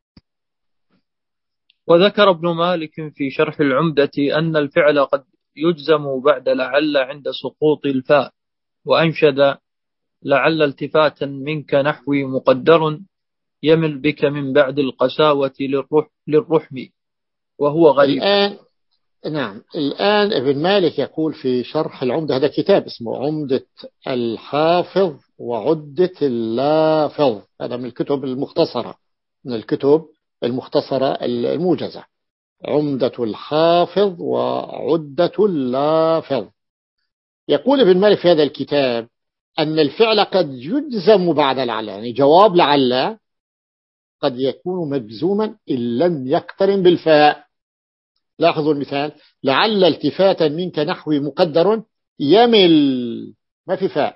وذكر ابن مالك في شرح العمدة أن الفعل قد يجزم بعد لعل عند سقوط الفاء، وأنشد لعل التفاتا منك نحوي مقدر يمل بك من بعد القساوة للرح للرحم وهو غريب. الآن نعم، الآن ابن مالك يقول في شرح العمدة، هذا كتاب اسمه عمدة الحافظ وعدة اللافظ، هذا من الكتب المختصرة، من الكتب المختصرة الموجزة، عمدة الحافظ وعدة اللافظ. يقول ابن مالك في هذا الكتاب أن الفعل قد يجزم بعد لعل، يعني جواب لعل قد يكون مجزوما إن لم يقترن بالفاء. لاحظوا المثال، لعل التفاتا منك نحوي مقدر يمل، ما في فاء،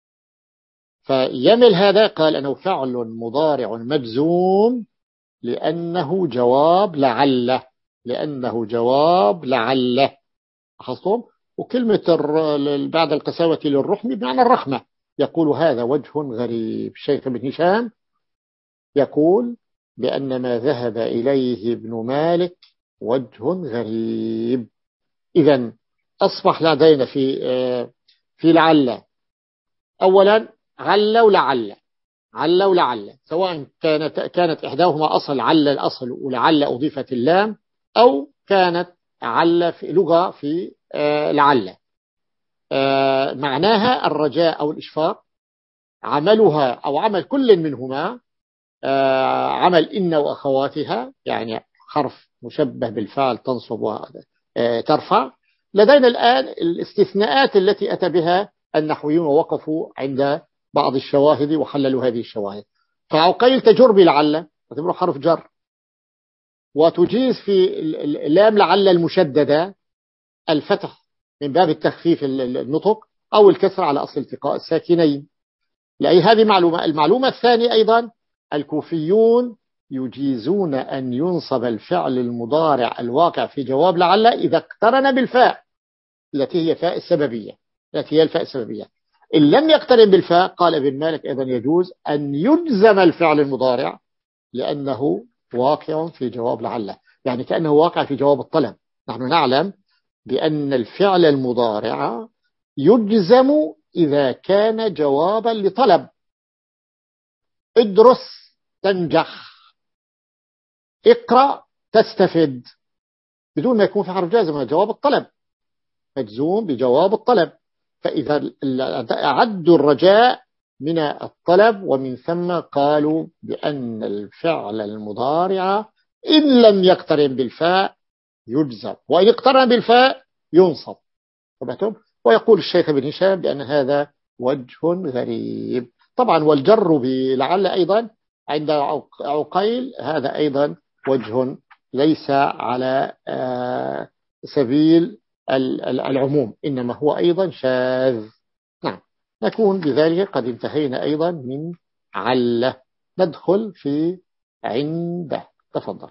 فيمل هذا قال أنه فعل مضارع مجزوم لأنه جواب لعل، لأنه جواب لعل. لاحظتم؟ وكلمة بعد القساوة للرحم بمعنى الرحمة. يقول هذا وجه غريب. الشيخ ابن هشام يقول بأن ما ذهب إليه ابن مالك وجه غريب. إذن أصبح لدينا في في لعل أولا عل ولعل، عل ولعل، سواء كانت كانت إحداهما أصل عل الأصل ولعل أضيفت اللام، أو كانت عل في لغة في لعل. معناها الرجاء أو الإشفاق، عملها أو عمل كل منهما عمل إن وأخواتها، يعني حرف مشبه بالفعل تنصب وترفع. لدينا الآن الاستثناءات التي أتى بها النحويون ووقفوا عند بعض الشواهد وحللوا هذه الشواهد. فعقيل تجر بلعل تعتبره حرف جر، وتجيز في اللام لعل المشددة الفتح من باب التخفيف النطق، أو الكسر على أصل التقاء الساكنين. لأي هذه معلومة. المعلومة الثانية أيضا الكوفيون يجيزون أن ينصب الفعل المضارع الواقع في جواب لعل إذا اقترن بالفاء التي هي فاء السببية، التي هي الفاء السببية. إن لم يقترن بالفاء قال ابن مالك أيضا يجوز أن يجزم الفعل المضارع لأنه واقع في جواب لعل، يعني كأنه واقع في جواب الطلب. نحن نعلم بأن الفعل المضارع يجزم إذا كان جوابا لطلب. ادرس تنجح، اقرأ تستفد، بدون ما يكون في حرف جازم، جواب الطلب مجزوم بجواب الطلب. فإذا أعدوا الرجاء من الطلب، ومن ثم قالوا بأن الفعل المضارع إن لم يقترن بالفاء يجزم، وإن اقترن بالفاء ينصب. ويقول الشيخ ابن هشام بأن هذا وجه غريب. طبعا والجر بلعل أيضا عند عقيل هذا أيضا وجه ليس على سبيل العموم، إنما هو أيضا شاذ. نعم، نكون بذلك قد انتهينا أيضا من علة. ندخل في عنده. تفضل.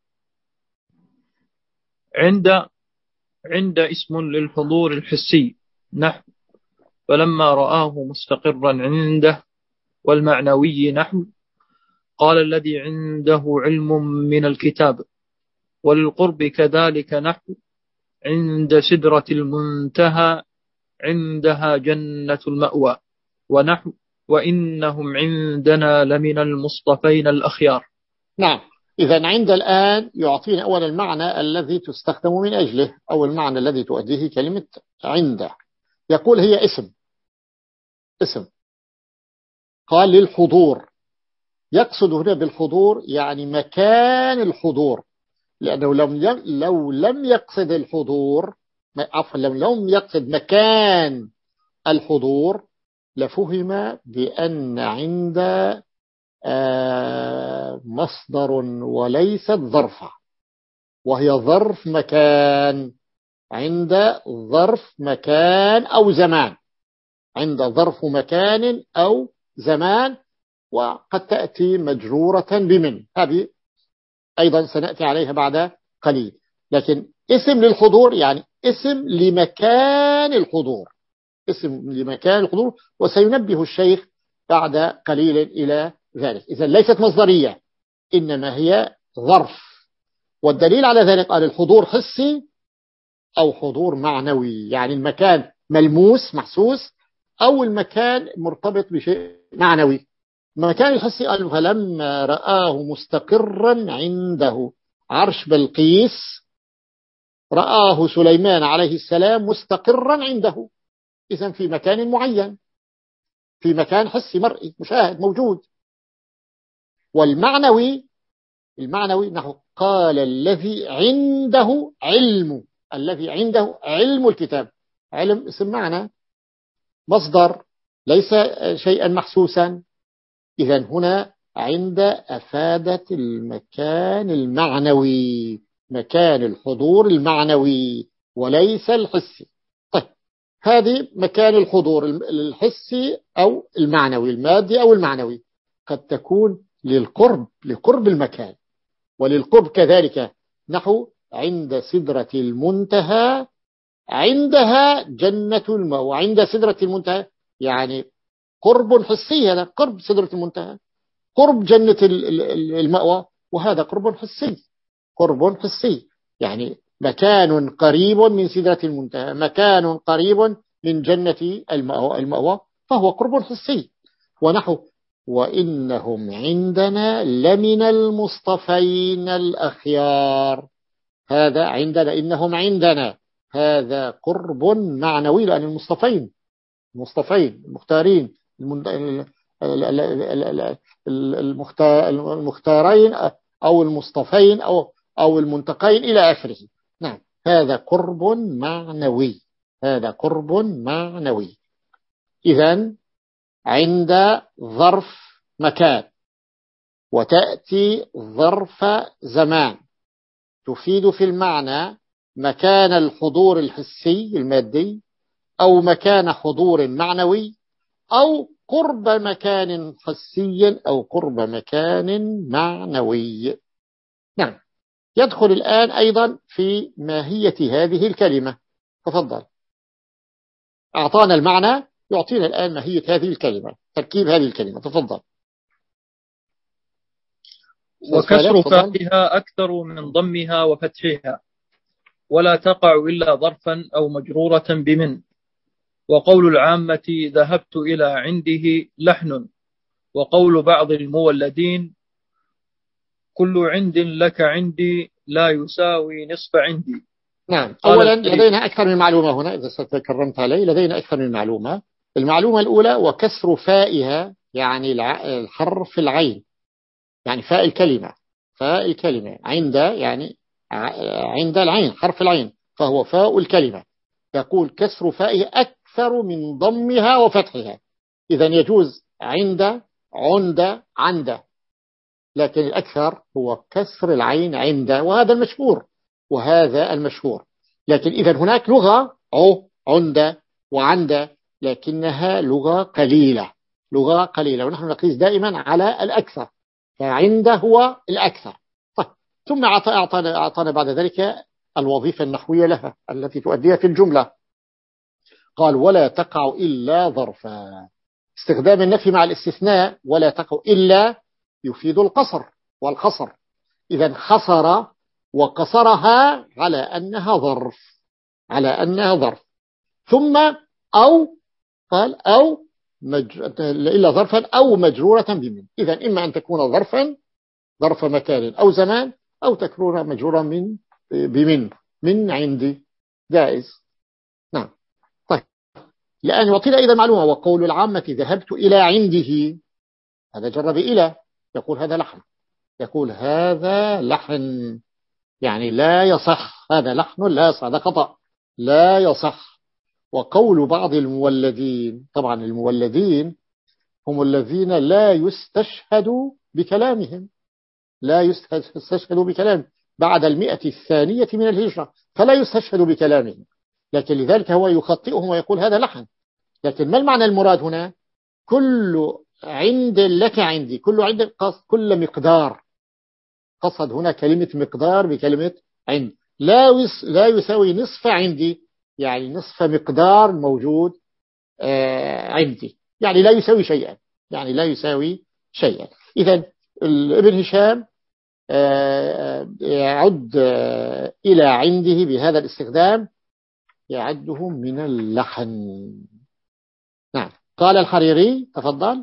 عند عند اسم للحضور الحسي نحو فلما رآه مستقرا عنده، والمعنوي نحو قال الذي عنده علم من الكتاب، وللقرب كذلك نحو عند سدرة المنتهى عندها جنة المأوى، ونحو وإنهم عندنا لمن المصطفين الأخيار. نعم، إذا عند الآن يعطينا أول المعنى الذي تستخدم من أجله، أو المعنى الذي تؤديه كلمة عنده. يقول هي اسم اسم قال للحضور. يقصد هنا بالحضور يعني مكان الحضور، لأنه لم لو لم يقصد الحضور، عفوا لو لم يقصد مكان الحضور لفهم بأن عند مصدر وليست ظرفة، وهي ظرف مكان. عند ظرف مكان أو زمان، عند ظرف مكان أو زمان، وقد تأتي مجرورة بمن، هذه أيضا سنأتي عليها بعد قليل. لكن اسم للحضور يعني اسم لمكان الحضور، اسم لمكان الحضور، وسينبه الشيخ بعد قليل إلى ذلك. إذن ليست مصدرية، إنما هي ظرف. والدليل على ذلك قال الحضور حسي أو حضور معنوي، يعني المكان ملموس محسوس، أو المكان مرتبط بشيء معنوي. المكان الحسي قال فلما رآه مستقرا عنده عرش بلقيس، رآه سليمان عليه السلام مستقرا عنده، إذن في مكان معين، في مكان حسي مرئي مشاهد موجود. والمعنوي المعنوي نحو قال الذي عنده علم، الذي عنده علم الكتاب. علم اسم معنى مصدر ليس شيئا محسوسا. إذن هنا عند أفادت المكان المعنوي، مكان الحضور المعنوي وليس الحسي. طيب، هذه مكان الحضور الحسي أو المعنوي، المادي أو المعنوي، قد تكون للقرب، لقرب المكان، وللقرب كذلك نحو عند سدرة المنتهى عندها جنة المأوى. عند سدرة المنتهى يعني قرب حسي، هذا قرب سدرة المنتهى، قرب جنة المأوى، وهذا قرب حسي، قرب حسي يعني مكان قريب من سدرة المنتهى، مكان قريب من جنة المأوى, المأوى فهو قرب حسي. ونحو وإنهم عندنا لمن المصطفين الأخيار، هذا عندنا، إنهم عندنا، هذا قرب معنوي، لأن المصطفين المصطفين المختارين المختارين أو المصطفين أو أو المنتقين إلى آخره. نعم، هذا قرب معنوي، هذا قرب معنوي. إذن عند ظرف مكان، وتأتي ظرف زمان، تفيد في المعنى مكان الحضور الحسي المادي، أو مكان حضور معنوي، أو قرب مكان حسي، أو قرب مكان معنوي. نعم، يدخل الآن أيضا في ماهية هذه الكلمة. تفضل. أعطانا المعنى، يعطينا الآن ماهية هذه الكلمة، تركيب هذه الكلمة. تفضل. وكسر فائها أكثر من ضمها وفتحها، ولا تقع إلا ظرفا أو مجرورة بمن. وقول العامة ذهبت إلى عنده لحن، وقول بعض المولدين كل عند لك عندي لا يساوي نصف عندي. نعم، أولا لدينا أكثر من معلومة هنا، إذا ستكرمت علي لدينا أكثر من معلومة. المعلومة الأولى وكسر فائها يعني الحرف العين، يعني فاء الكلمة، فاء الكلمة عند يعني عند العين حرف العين، فهو فاء الكلمة. يقول كسر فائه أكثر من ضمها وفتحها. إذن يجوز عند، عند، عند، لكن الأكثر هو كسر العين عند، وهذا المشهور وهذا المشهور. لكن إذا هناك لغة عو، عند، وعند، لكنها لغة قليلة، لغة قليلة، ونحن نقيس دائما على الأكثر، فعند هو الأكثر. طيب. ثم أعطانا, أعطانا بعد ذلك الوظيفة النحوية لها التي تؤديها في الجملة. قال ولا تقع إلا ظرفا. استخدام النفي مع الاستثناء، ولا تقع إلا يفيد القصر والحصر. إذا خسر وقصرها على أنها ظرف، على أنها ظرف. ثم أو، قال أو مج... إلا ظرفا أو مجرورة بمن. إذا إما أن تكون ظرفا، ظرف مكان أو زمان، أو تكون مجرورة من بمن، من عندي، جائز. نعم. طيب. لأن يعطينا أيضا معلومة، وقول العامة ذهبت إلى عنده، هذا جر بإلى، يقول هذا لحن، يقول هذا لحن، يعني لا يصح، هذا لحن لا يصح، هذا خطأ لا يصح. وقول بعض المولدين، طبعا المولدين هم الذين لا يستشهدوا بكلامهم، لا يستشهدوا بكلام بعد المئة الثانية من الهجرة، فلا يستشهدوا بكلامهم، لكن لذلك هو يخطئهم ويقول هذا لحن. لكن ما المعنى المراد هنا؟ كل عند لك عندي، كل عند قصد كل مقدار، قصد هنا كلمة مقدار بكلمة عند. لا يس لا يساوي نصف عندي، يعني نصف مقدار موجود آه عندي، يعني لا يساوي شيئا، يعني لا يساوي شيئا. إذن ابن هشام آه يعد آه إلى عنده بهذا الاستخدام، يعده من اللحن. نعم. قال الحريري، تفضل.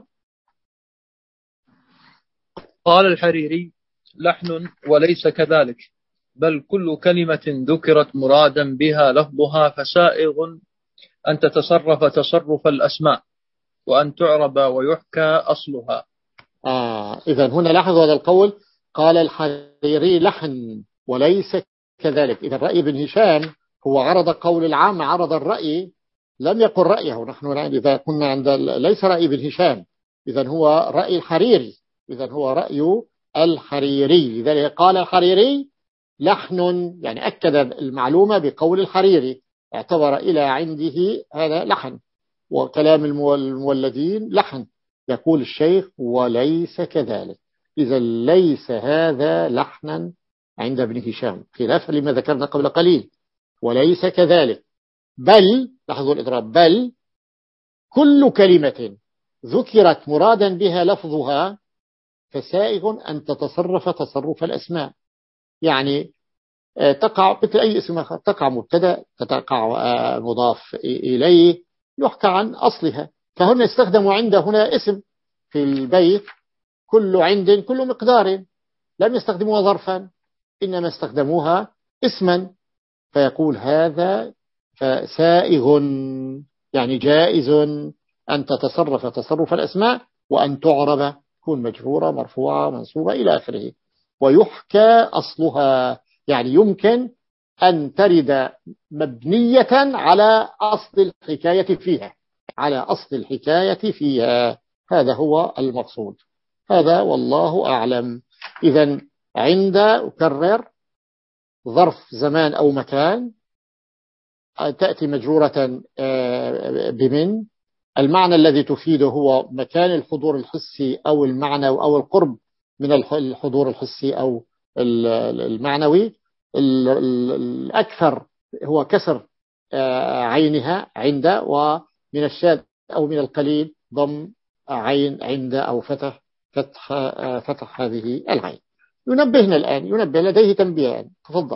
قال الحريري لحن وليس كذلك، بل كل كلمة ذكرت مرادا بها لفظها فسائغ أن تتصرف تصرف الأسماء، وأن تعرب ويحكى أصلها. آه إذن هنا لاحظوا هذا القول، قال الحريري لحن وليس كذلك. إذا رأي ابن هشام هو عرض قول العام، عرض الرأي، لم يقل رأيه. نحن إذا كنا عند ليس رأي ابن هشام، إذن هو رأي الحريري، إذن هو رأي الحريري. لذلك قال الحريري لحن، يعني أكد المعلومة بقول الحريري، اعتبر إلى عنده هذا لحن، وكلام المولدين لحن. يقول الشيخ وليس كذلك، إذا ليس هذا لحنا عند ابن هشام، خلافا لما ذكرنا قبل قليل. وليس كذلك، بل، لاحظوا الإضراب، بل كل كلمة ذكرت مرادا بها لفظها فسائغ أن تتصرف تصرف الأسماء، يعني تقع مثل أي اسم آخر، تقع مبتدأ، تقع مضاف إليه، يحكى عن أصلها. فهنا استخدموا عند هنا اسم في البيت، كل عند كل مقدار، لم يستخدموها ظرفا، إنما استخدموها اسما، فيقول هذا فسائغ، يعني جائز أن تتصرف تصرف الأسماء، وأن تعرب، تكون مجرورة مرفوعة منصوبة إلى آخره. ويحكى أصلها، يعني يمكن أن ترد مبنية على أصل الحكاية فيها، على أصل الحكاية فيها، هذا هو المقصود. هذا والله أعلم. إذن عند، أكرر، ظرف زمان أو مكان، تأتي مجرورة بمن. المعنى الذي تفيده هو مكان الحضور الحسي أو المعنوي أو القرب من الحضور الحسي أو المعنوي. الأكثر هو كسر عينها عند، ومن الشاذ أو من القليل ضم عين عند، أو فتح فتح فتح هذه العين. ينبهنا الآن، ينبه لديه تنبيهان، تفضل.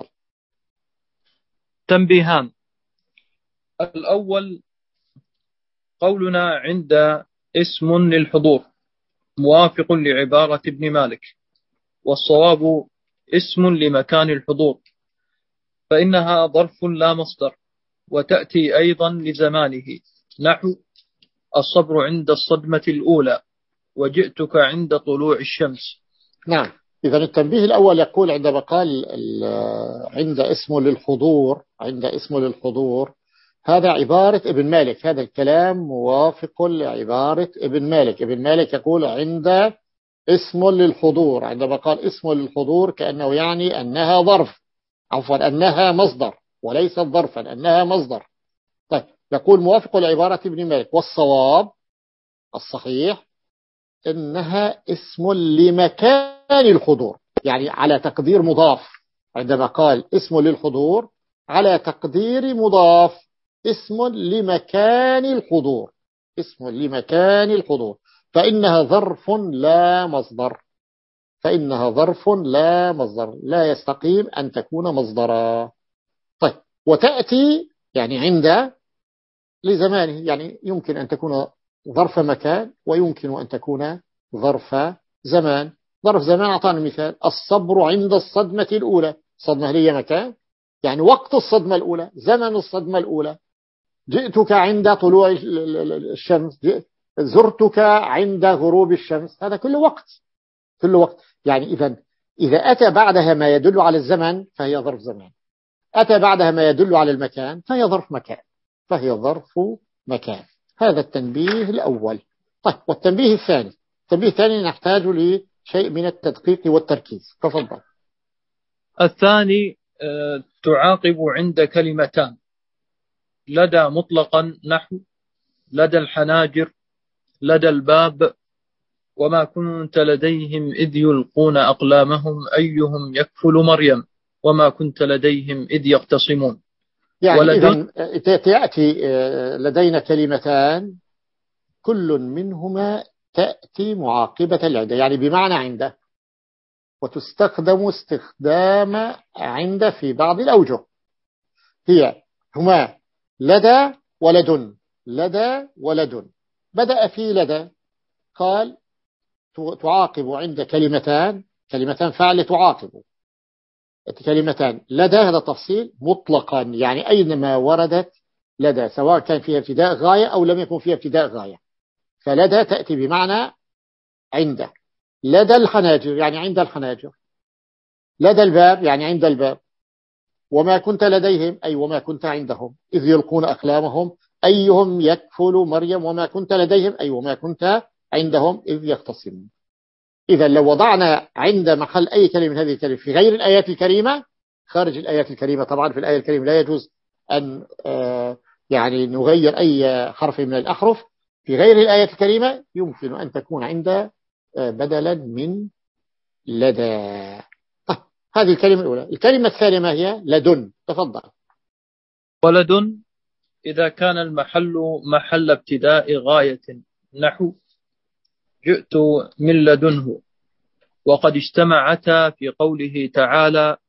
تنبيهان: الأول قولنا عند اسم للحضور موافق لعبارة ابن مالك، والصواب اسم لمكان الحضور، فإنها ظرف لا مصدر، وتأتي أيضا لزمانه، نحو الصبر عند الصدمة الأولى، وجئتك عند طلوع الشمس. نعم. إذا التنبيه الأول يقول عندما قال عند اسم للحضور، عند اسم للحضور، هذا عبارة ابن مالك، هذا الكلام موافق لعبارة ابن مالك. ابن مالك يقول عند اسم للحضور، عندما قال اسم للحضور كأنه يعني أنها ظرف، عفوا أنها مصدر وليست ظرفا، أنها مصدر. طيب يقول موافق لعبارة ابن مالك، والصواب الصحيح إنها اسم لمكان الحضور، يعني على تقدير مضاف. عندما قال اسم للحضور على تقدير مضاف، اسم لمكان الحضور، اسم لمكان الحضور، فإنها ظرف لا مصدر، فإنها ظرف لا مصدر، لا يستقيم أن تكون مصدرا. طيب وتأتي يعني عند لزمانه، يعني يمكن أن تكون ظرف مكان ويمكن أن تكون ظرف زمان. ظرف زمان أعطانا مثال، الصبر عند الصدمة الأولى، صدمة هي مكان، يعني وقت الصدمة الأولى، زمن الصدمة الأولى. جئتك عند طلوع الشمس، زرتك عند غروب الشمس، هذا كله وقت، كله وقت. يعني إذا إذا أتى بعدها ما يدل على الزمن فهي ظرف زمان، أتى بعدها ما يدل على المكان فهي ظرف مكان، فهي ظرف مكان. هذا التنبيه الأول. طيب والتنبيه الثاني، التنبيه الثاني نحتاج لشيء من التدقيق والتركيز، تفضل. الثاني أه تعاقب عند كلمتان، لدى مطلقا نحو لدى الحناجر، لدى الباب، وما كنت لديهم إذ يلقون أقلامهم أيهم يكفل مريم، وما كنت لديهم إذ يختصمون. يعني إذن تأتي لدينا كلمتان كل منهما تأتي معاقبة العند، يعني بمعنى عنده، وتستخدم استخدام عند في بعض الأوجه. هي هما لدى ولدن، لدى ولدن. بدأ في لدى قال تعاقب عند كلمتان، كلمتان فعل تعاقب كلمتان لدى، هذا تفصيل مطلقا، يعني أينما وردت لدى سواء كان فيها ابتداء غاية أو لم يكن فيها ابتداء غاية، فلدى تأتي بمعنى عند. لدى الحناجر يعني عند الحناجر، لدى الباب يعني عند الباب، وما كنت لديهم أي وما كنت عندهم إذ يلقون أقلامهم أيهم يكفل مريم، وما كنت لديهم أي وما كنت عندهم إذ يختصمون. إذا لو وضعنا عند محل أي كلمة من هذه الكلمة في غير الآيات الكريمة، خارج الآيات الكريمة طبعا، في الآية الكريمة لا يجوز أن يعني نغير أي حرف من الأحرف، في غير الآيات الكريمة يمكن أن تكون عند بدلا من لدى. طيب هذه الكلمة الأولى. الكلمة الثانية ما هي؟ لدن، تفضل. ولدن إذا كان المحل محل ابتداء غاية نحو جئت من لدنه، وقد اجتمعتا في قوله تعالى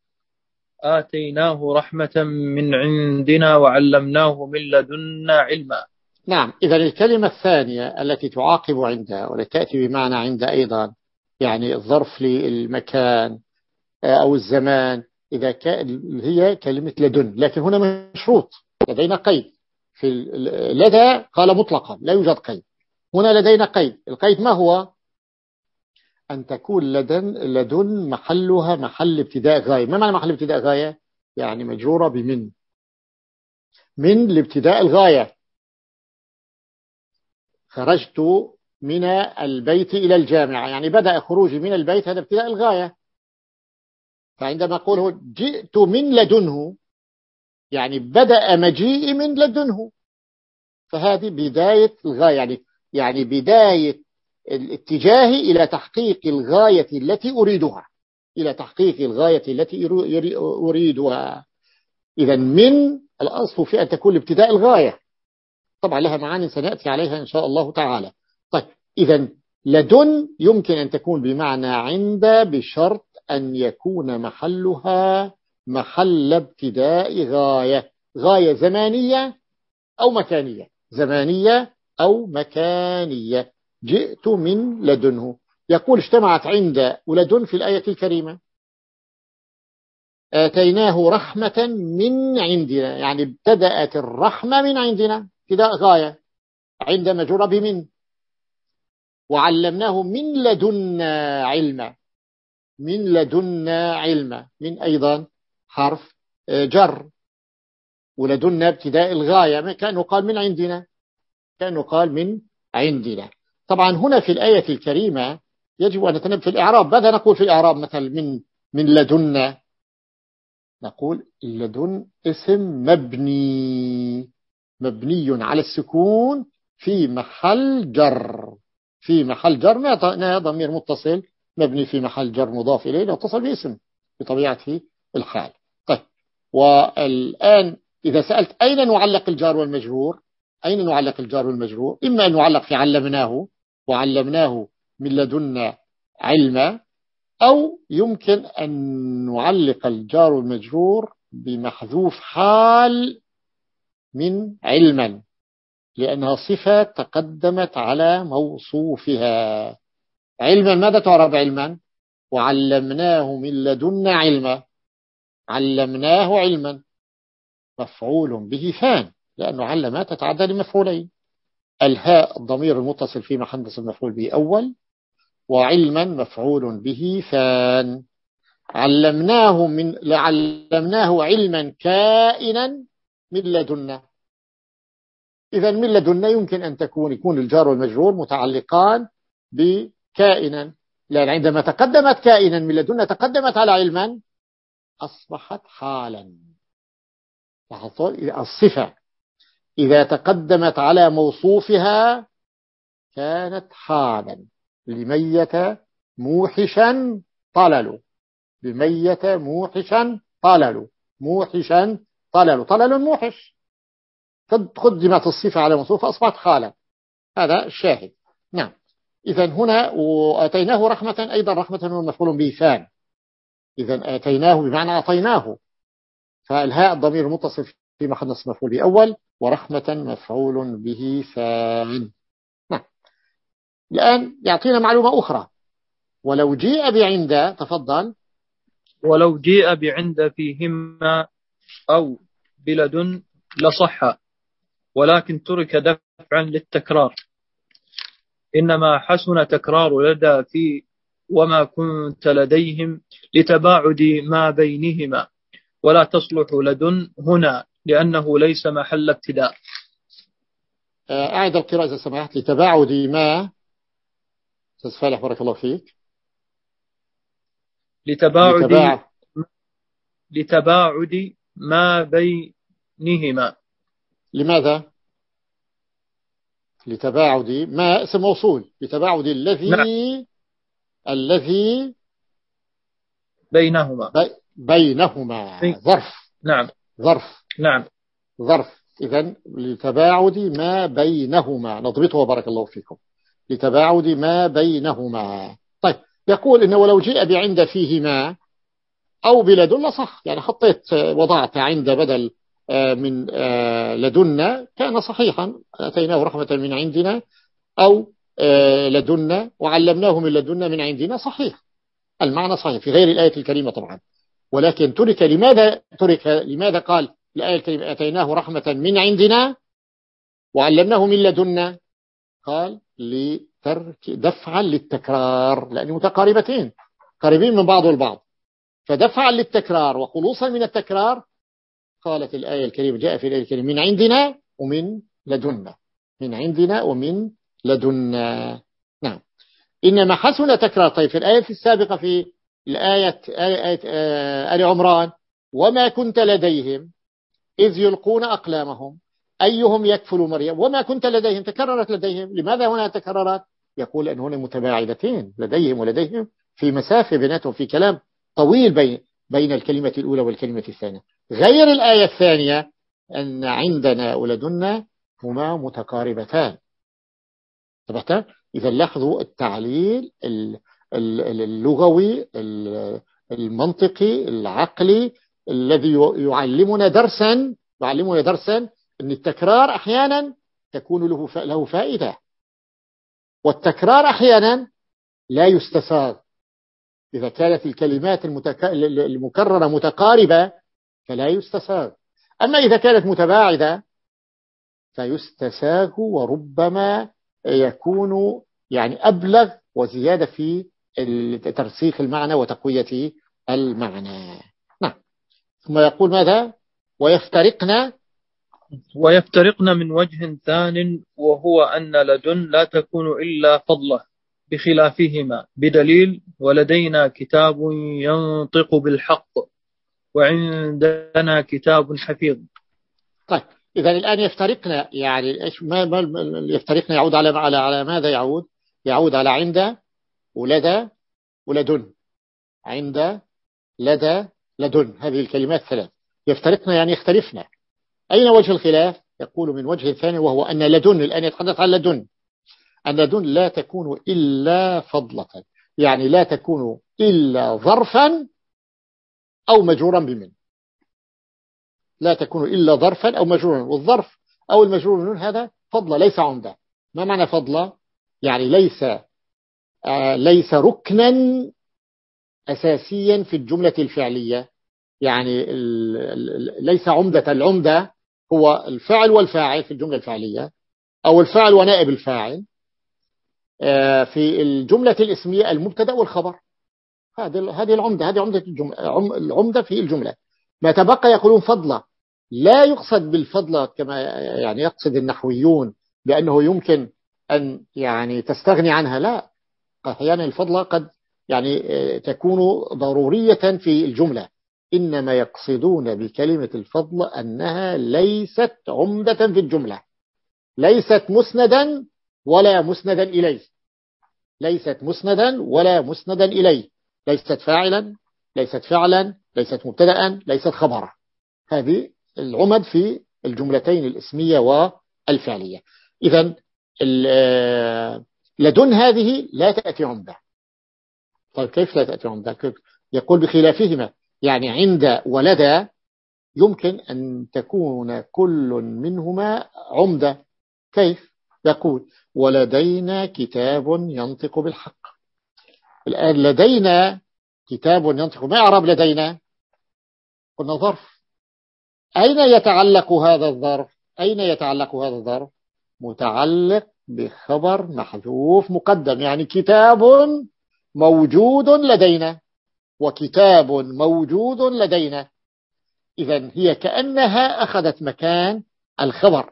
آتيناه رحمة من عندنا وعلمناه من لدنا علما. نعم، إذا الكلمة الثانية التي تعاقب عندها والتي تأتي بمعنى عند أيضا، يعني الظرف للمكان أو الزمان، إذا كان هي كلمة لدن، لكن هنا مشروط، لدينا قيد. في لدى قال مطلقا لا يوجد قيد، هنا لدينا قيد. القيد ما هو؟ أن تكون لدن لدن محلها محل ابتداء غاية. ما معنى محل ابتداء غاية؟ يعني مجرورة بمن، من لابتداء الغاية. خرجت من البيت إلى الجامعة، يعني بدأ خروجي من البيت، هذا ابتداء الغاية. فعندما أقوله جئت من لدنه يعني بدأ مجيئي من لدنه، فهذه بداية الغاية، يعني يعني بداية الاتجاه إلى تحقيق الغاية التي أريدها، إلى تحقيق الغاية التي أريدها. إذا من الأصل في أن تكون ابتداء الغاية، طبعا لها معاني سنأتي عليها إن شاء الله تعالى. طيب إذا لدن يمكن أن تكون بمعنى عند بشرط أن يكون محلها محل ابتداء غاية، غاية زمانية أو مكانية، زمانية أو مكانية. جئت من لدنه، يقول اجتمعت عند ولدن في الآية الكريمة. آتيناه رحمة من عندنا، يعني ابتدأت الرحمة من عندنا، ابتداء غاية، عند مجرور بمن. وعلمناه من لدنا علما، من لدنا علما، من أيضا حرف جر. ولدنا ابتداء الغاية، كأنه قال من عندنا، كأنه قال من عندنا. طبعا هنا في الآية الكريمة يجب أن نتنبه في الإعراب. ماذا نقول في الإعراب؟ مثلا من من لدنا، نقول لدن اسم مبني، مبني على السكون في محل جر، في محل جر ما ضمير متصل مبني في محل جر مضاف إليه يتصل باسم بطبيعة الحال. طيب، والآن إذا سألت أين نعلق الجار والمجرور، أين نعلق الجار والمجرور؟ إما أن نعلق في علمناه، وعلمناه من لدنا علما، أو يمكن أن نعلق الجار والمجرور بمحذوف حال من علما، لأنها صفة تقدمت على موصوفها. علما ماذا تعرف علما؟ وعلمناه من لدنا علما، علمناه علما مفعول به فان، لأنه علم تتعدى لمفعولين. الهاء الضمير المتصل في محل نصب مفعول به أول، وعلما مفعول به فان. علمناه من لعلمناه علما كائنا من لدنا. إذا من لدنا يمكن أن تكون يكون الجار والمجرور متعلقان بكائنا، لأن عندما تقدمت كائنا من لدنا تقدمت على علما أصبحت حالا. الصفة إذا تقدمت على موصوفها كانت حالا. لميت موحشا طلل، لميت موحشا طلل، موحشا طلل، طلل موحش، قدمت الصفة على موصوفها أصبحت حالا. هذا الشاهد. نعم. إذا هنا وآتيناه رحمة، أيضا رحمة هو مفعول به فان. إذا آتيناه بمعنى أعطيناه، فالهاء الضمير المتصل في محل نصب مفعول به أول، ورحمة مفعول به فان. نعم. الآن يعطينا معلومة أخرى، ولو جيء بعند، تفضل. ولو جيء بعند فيهما أو بلدن لصح، ولكن ترك دفعا للتكرار، إنما حسن تكرار لدى في وما كنت لديهم لتباعد ما بينهما، ولا تصلح لدن هنا لأنه ليس محل ابتداء. أعد القراءة إذا سمحت. لتباعد ما، أستاذ فالح بارك الله فيك. لتباعد لتباع... لتباعد ما بينهما. لماذا؟ لتباعد ما اسم موصول، لتباعد الذي نعم. الذي بينهما بي... بينهما بي... ظرف. نعم. ظرف. نعم. ظرف. إذن لتباعد ما بينهما، نضبطه بارك الله فيكم. لتباعد ما بينهما. طيب، يقول إنه ولو جاء بعند فيهما أو بلدن لصح، يعني حطيت وضعت عند بدل من لدنا كان صحيحا. أتيناه رحمة من عندنا أو لدنا وعلمناه من لدنا من عندنا، صحيح، المعنى صحيح في غير الآية الكريمة طبعا. ولكن ترك، لماذا ترك؟ لماذا قال الآية الكريمة أتيناه رحمة من عندنا وعلمناه من لدنا؟ قال لترك دفعا للتكرار، لأنه متقاربتين قريبين من بعض البعض، فدفعا للتكرار وخلوصا من التكرار قالت الآية الكريمة، جاء في الآية الكريمة من عندنا ومن لدنا، من عندنا ومن لدنا. نعم. إنما حسن تكرار. طيب، في الآية السابقة في الآية آية آل عمران وما كنت لديهم إذ يلقون أقلامهم أيهم يكفل مريم، وما كنت لديهم تكررت لديهم. لماذا هنا تكررت؟ يقول أن هنا متباعدتين، لديهم ولديهم في مسافة بيناتهم، في كلام طويل بين بين الكلمة الأولى والكلمة الثانية. غير الآية الثانية أن عندنا ولدنا هما متقاربتان. تبعت؟ إذا لاحظوا التعليل اللغوي المنطقي العقلي الذي يعلمنا درسا، يعلمنا درسا أن التكرار أحيانا تكون له له فائدة، والتكرار أحيانا لا يستساغ. إذا كانت الكلمات المتك... المكررة متقاربة فلا يستساغ، أما إذا كانت متباعدة فيستساغ، وربما يكون يعني أبلغ وزيادة في ترسيخ المعنى وتقوية المعنى. نعم. ثم يقول ماذا؟ ويفترقنا ويفترقن من وجه ثان، وهو أن لدن لا تكون إلا فضلة بخلافهما بدليل ولدينا كتاب ينطق بالحق وعندنا كتاب حفيظ. طيب إذا الآن يفترقنا، يعني إيش ما, ما يفترقنا يعود على على على ماذا يعود؟ يعود على عند ولدى ولدن. عند لدى لدن، هذه الكلمات ثلاث. يفترقنا يعني يختلفنا. أين وجه الخلاف؟ يقول من وجه ثاني، وهو أن لدن، الآن يتحدث عن لدن، أن لدن لا تكون إلا فضلة، يعني لا تكون إلا ظرفا أو مجرورا بمن. لا تكون إلا ظرفا أو مجرورا، والظرف أو المجرور من هذا فضلة ليس عمدة. ما معنى فضلة؟ يعني ليس آه ليس ركنا أساسيا في الجملة الفعلية، يعني ليس عمدة. العمدة هو الفعل والفاعل في الجملة الفعلية، أو الفاعل ونائب الفاعل. في الجملة الاسمية المبتدأ والخبر، هذه هذه العمدة، هذه عمدة الجملة، العمدة في الجملة. ما تبقى يقولون فضلة. لا يقصد بالفضلة كما يعني يقصد النحويون بأنه يمكن أن يعني تستغني عنها، لا. أحيانا الفضلة قد يعني تكون ضرورية في الجملة، إنما يقصدون بكلمة الفضل أنها ليست عمدة في الجملة، ليست مسندا ولا مسندا إليه، ليست مسندا ولا مسندا إليه، ليست فاعلا، ليست فعلا، ليست مبتدأ، ليست خبرا. هذه العمد في الجملتين الاسمية والفعلية. إذن لدن هذه لا تأتي عمدة. طيب كيف لا تأتي عمدة؟ يقول بخلافهما، يعني عند ولدى يمكن أن تكون كل منهما عمدة. كيف؟ يقول ولدينا كتاب ينطق بالحق. الآن لدينا كتاب ينطق، ما أعرب لدينا؟ قلنا ظرف. أين يتعلق هذا الظرف؟ أين يتعلق هذا الظرف؟ متعلق بخبر محذوف مقدم، يعني كتاب موجود لدينا وكتاب موجود لدينا. إذن هي كأنها أخذت مكان الخبر،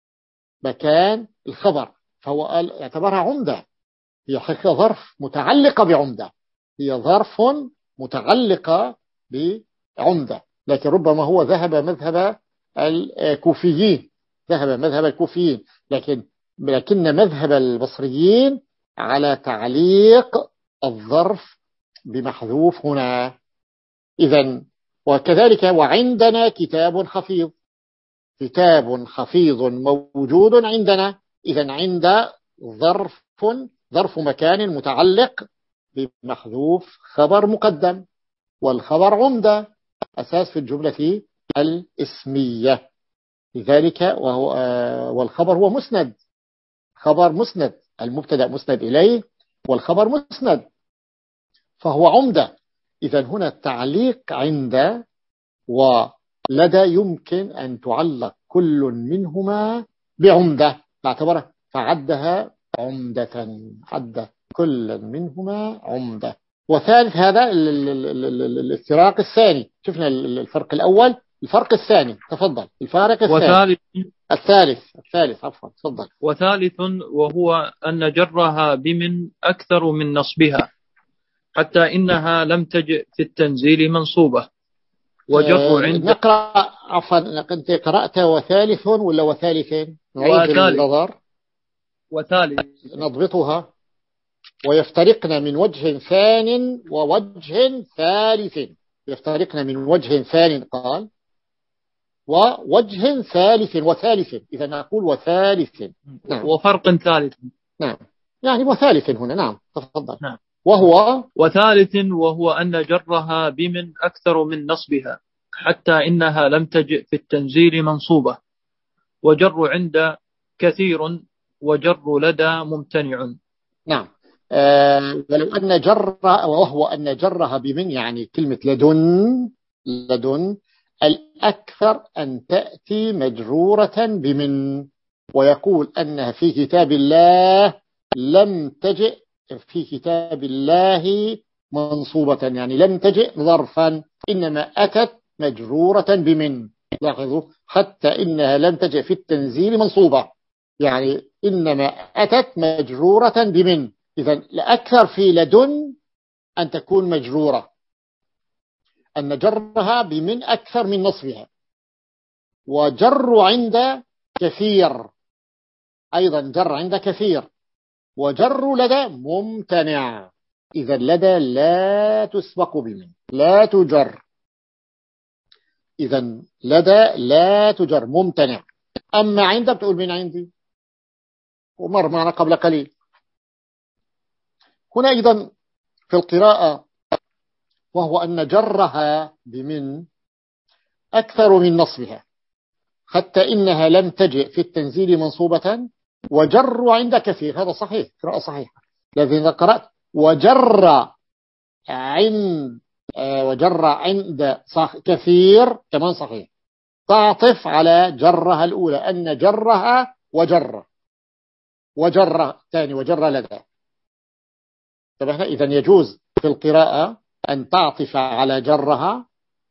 مكان الخبر، فهو اعتبرها عمدة. هي حقيقة ظرف متعلقة بعمدة، هي ظرف متعلقة بعمدة، لكن ربما هو ذهب مذهب الكوفيين، ذهب مذهب الكوفيين، لكن لكن مذهب البصريين على تعليق الظرف بمحذوف هنا. إذن وكذلك وعندنا كتاب حفيظ، كتاب حفيظ موجود عندنا. إذن عند ظرف ظرف مكان متعلق بمحذوف خبر مقدم، والخبر عمدة أساس في الجملة الاسمية. لذلك وهو والخبر هو مسند، خبر مسند، المبتدأ مسند إليه والخبر مسند، فهو عمدة. إذن هنا التعليق عند ولدى يمكن أن تعلق كل منهما بعمدة باعتباره، فعدها عمدة، عد كل منهما عمدة. وثالث هذا الافتراق الثاني، شفنا الفرق الأول، الفرق الثاني تفضل. الفارق الثاني وثالث الثالث الثالث عفوا تفضل. وثالث وهو أن جرها بمن أكثر من نصبها، حتى إنها لم تجئ في التنزيل منصوبة. وجر عند نقرأ عفوا، أنت قرأت وثالث ولا وثالثين؟ نعيد النظر. وثالث نضبطها. ويفترقن من وجه ثان ووجه ثالث. يفترقن من وجه ثان قال ووجه ثالث وثالث، إذا نقول وثالث. نعم. وفرق ثالث. نعم، يعني وثالث هنا. نعم تفضل. نعم. وهو وثالث وهو أن جرها بمن أكثر من نصبها، حتى إنها لم تجئ في التنزيل منصوبة. وجر عند كثير، وجر لدى ممتنع. نعم. آه ولو أن جر، وهو أن جرها بمن، يعني كلمة لدن، لدن الأكثر أن تأتي مجرورة بمن، ويقول أنها في كتاب الله لم تجئ في كتاب الله منصوبة، يعني لم تجئ ظرفا، إنما أتت مجرورة بمن. لاحظوا حتى إنها لم تجئ في التنزيل منصوبة، يعني إنما أتت مجرورة بمن. إذن لأكثر في لدن أن تكون مجرورة، أن جرها بمن أكثر من نصبها. وجر عند كثير أيضا، جر عند كثير. وجر لدى ممتنع، إذا لدى لا تسبق بمن، لا تجر. إذا لدى لا تجر، ممتنع. أما عند بتقول من عندي، ومر معنا قبل قليل. هنا أيضا في القراءة، وهو أن جرها بمن أكثر من نصبها، حتى إنها لم تجئ في التنزيل منصوبة. وجر عند كثير، هذا صحيح، قراءة صحيحة. لكن إذا قرأت وجر عند وجر عند صح كثير كمان صحيح، تعطف على جرها الأولى، أن جرها وجر وجر ثاني وجر لدى. طبعا إذا يجوز في القراءة أن تعطف على جرها،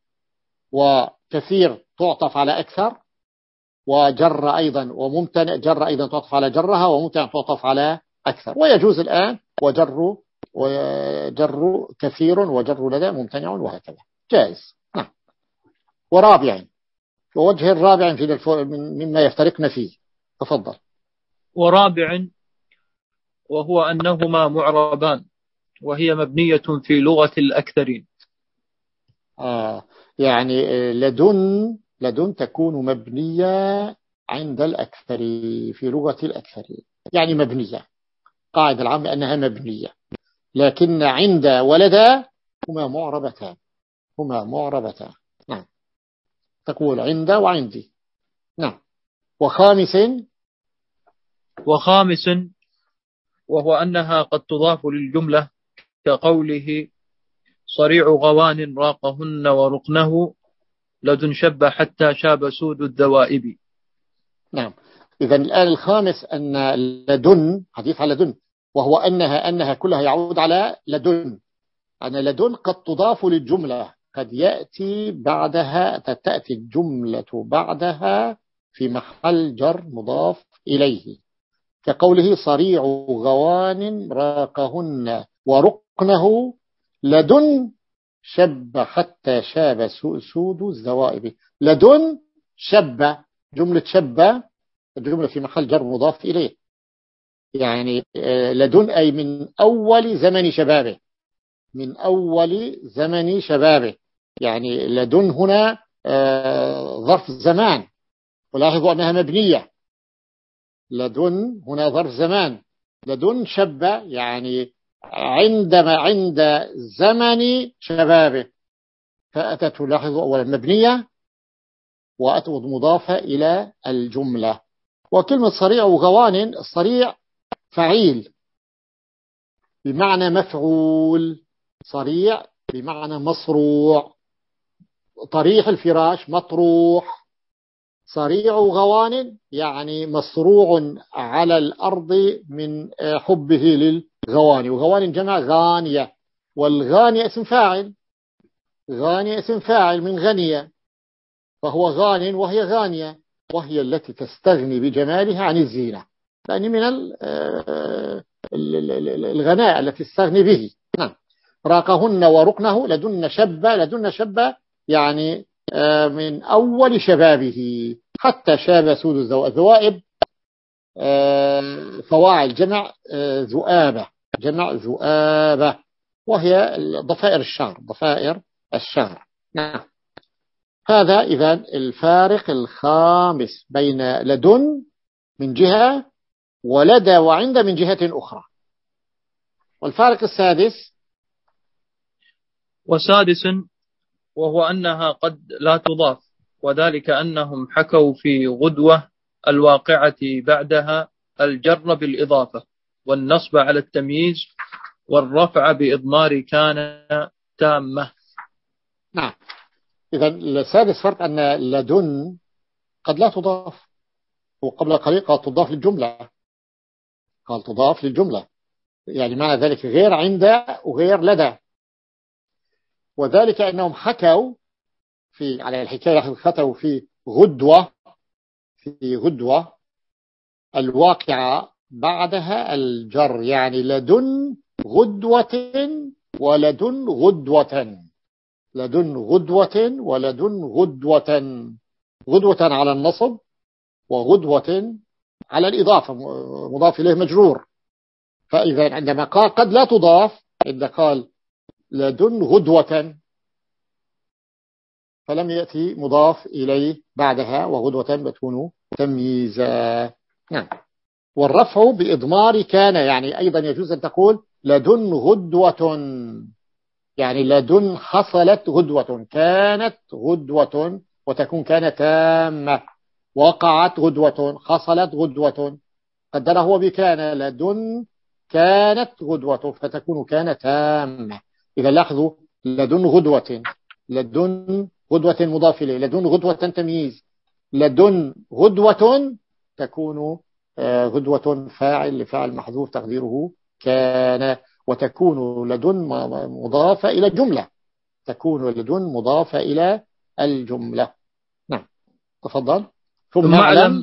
وكثير تعطف على أكثر، وجر أيضا وممتنع جر أيضا تعطف على جرها، وممتنع تعطف على أكثر. ويجوز الآن وجر وجر كثير وجر لدى ممتنع، وهكذا جائز. نعم. ورابعا، ووجه الرابع مما يفترقنا فيه، تفضل. ورابع، وهو أنهما معربان، وهي مبنية في لغة الأكثرين. آه يعني لدن لدن تكون مبنية عند الأكثر في لغة الأكثرين، يعني مبنية، قاعدة العامة أنها مبنية. لكن عند ولدا هما معربتان، هما معربتان. نعم، تقول عند وعندي. نعم. وخامس وخامس وهو أنها قد تضاف للجملة، كقوله صريع غوان راقهن ورقنه لدن شب حتى شاب سود الذوائب. نعم. إذا الآن الخامس أن لدن، حديث على لدن، وهو أنها أنها كلها يعود على لدن. أن لدن قد تضاف للجملة، قد يأتي بعدها تأتي الجملة بعدها في محل جر مضاف إليه، كقوله صريع غوان راقهن ورقنه لدن شب حتى شاب سود الذوائب. لدن شب، جملة شب الجملة في محل جر مضاف إليه، يعني لدن أي من أول زمن شبابه، من أول زمن شبابه. يعني لدن هنا ظرف زمان، ولاحظوا أنها مبنية. لدن هنا ظرف زمان. لدن شب يعني عندما عند زمن شبابه، فأتت لاحظوا أولا مبنية، وأتت مضافة إلى الجملة. وكلمة صريع وغوان، الصريع فعيل بمعنى مفعول، صريع بمعنى مصروع، طريح الفراش مطروح. صريع غوان يعني مصروع على الأرض من حبه للغواني. وغوان جمع غانية، والغانية اسم فاعل، غانية اسم فاعل من غنية، فهو غان وهي غانية، وهي التي تستغني بجمالها عن الزينة، يعني من الغناء التي تستغني به. نعم. راقهن ورقنه لدن شب، لدن شب يعني من أول شبابه حتى شاب سود الذوائب. فواعل جمع ذؤابة، جمع ذؤابة، وهي ضفائر الشعر، ضفائر الشعر. نعم. هذا إذن الفارق الخامس بين لدن من جهة ولدى وعند من جهة أخرى. والفارق السادس، وسادس وهو أنها قد لا تضاف، وذلك أنهم حكوا في غدوة الواقعة بعدها الجر بالإضافة، والنصب على التمييز، والرفع بإضمار كان تامة. نعم. إذا السادس فرق أن لدن قد لا تضاف، وقبل قليل قال تضاف للجملة، قال تضاف للجملة، يعني معنى ذلك غير عند وغير لدى. وذلك أنهم حكوا في على الحكاية، حكوا في غدوة في غدوة الواقعة بعدها الجر، يعني لدن غدوة ولدن غدوة، لدن غدوة ولدن غدوة، غدوة على النصب وغدوة على الإضافة، مضاف إليه مجرور. فإذا عندما قال قد لا تضاف، عند قال لدن غدوة فلم يأتي مضاف إليه بعدها، وغدوة بتكون تمييزا. نعم. والرفع بإضمار كان، يعني أيضا يجوز أن تقول لدن غدوة، يعني لدن حصلت غدوة، كانت غدوة وتكون كانت تامة، وقعت غدوة، حصلت غدوة، قدره بكان لدن كانت غدوة فتكون كانت تامة. إذا لاحظوا لدن غدوة، لدن غدوة مضاف إليه، لدن غدوة تمييز، لدن غدوة تكون غدوة فاعل لفاعل محذوف تقديره كان، وتكون لدن مضافة إلى الجملة، تكون لدن مضافة إلى الجملة. نعم تفضل. ثم اعلم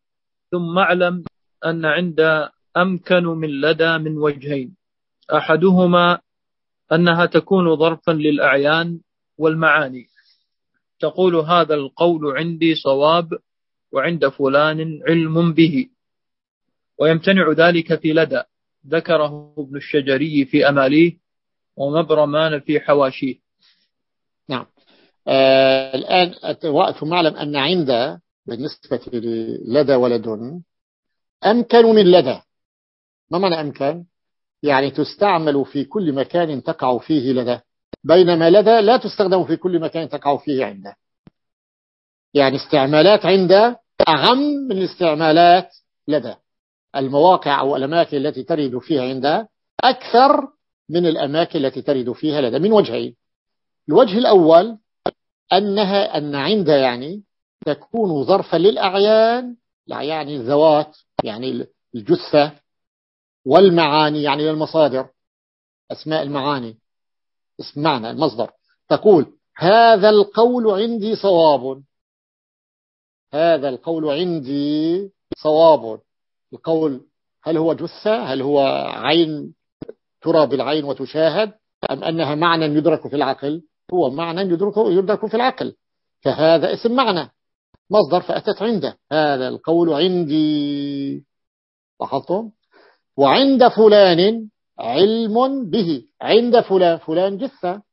ثم اعلم أن عند أمكن من لدى من وجهين، أحدهما أنها تكون ظرفا للأعيان والمعاني، تقول هذا القول عندي صواب وعند فلان علم به، ويمتنع ذلك في لدى، ذكره ابن الشجري في أماليه ومبرمان في حواشيه. نعم. آه الآن ثم اعلم أن عند بالنسبة للدى ولدن أمكن من لدى. ما معنى أمكن؟ يعني تستعمل في كل مكان تقع فيه لدى، بينما لدى لا تستخدم في كل مكان تقع فيه عنده. يعني استعمالات عند أعم من استعمالات لدى، المواقع أو الأماكن التي ترد فيها عند أكثر من الأماكن التي ترد فيها لدى، من وجهين. الوجه الأول أنها أن عند يعني تكون ظرفا للأعيان، يعني الذوات يعني الجثة، والمعاني يعني المصادر، أسماء المعاني اسم معنى المصدر، تقول هذا القول عندي صواب، هذا القول عندي صواب. القول هل هو جثة، هل هو عين ترى بالعين وتشاهد، أم أنها معنى يدرك في العقل؟ هو معنى يدرك, يدرك في العقل، فهذا اسم معنى مصدر فأتت عنده، هذا القول عندي. لاحظتم؟ وعند فلان علم به، عند فلان، فلان جثة،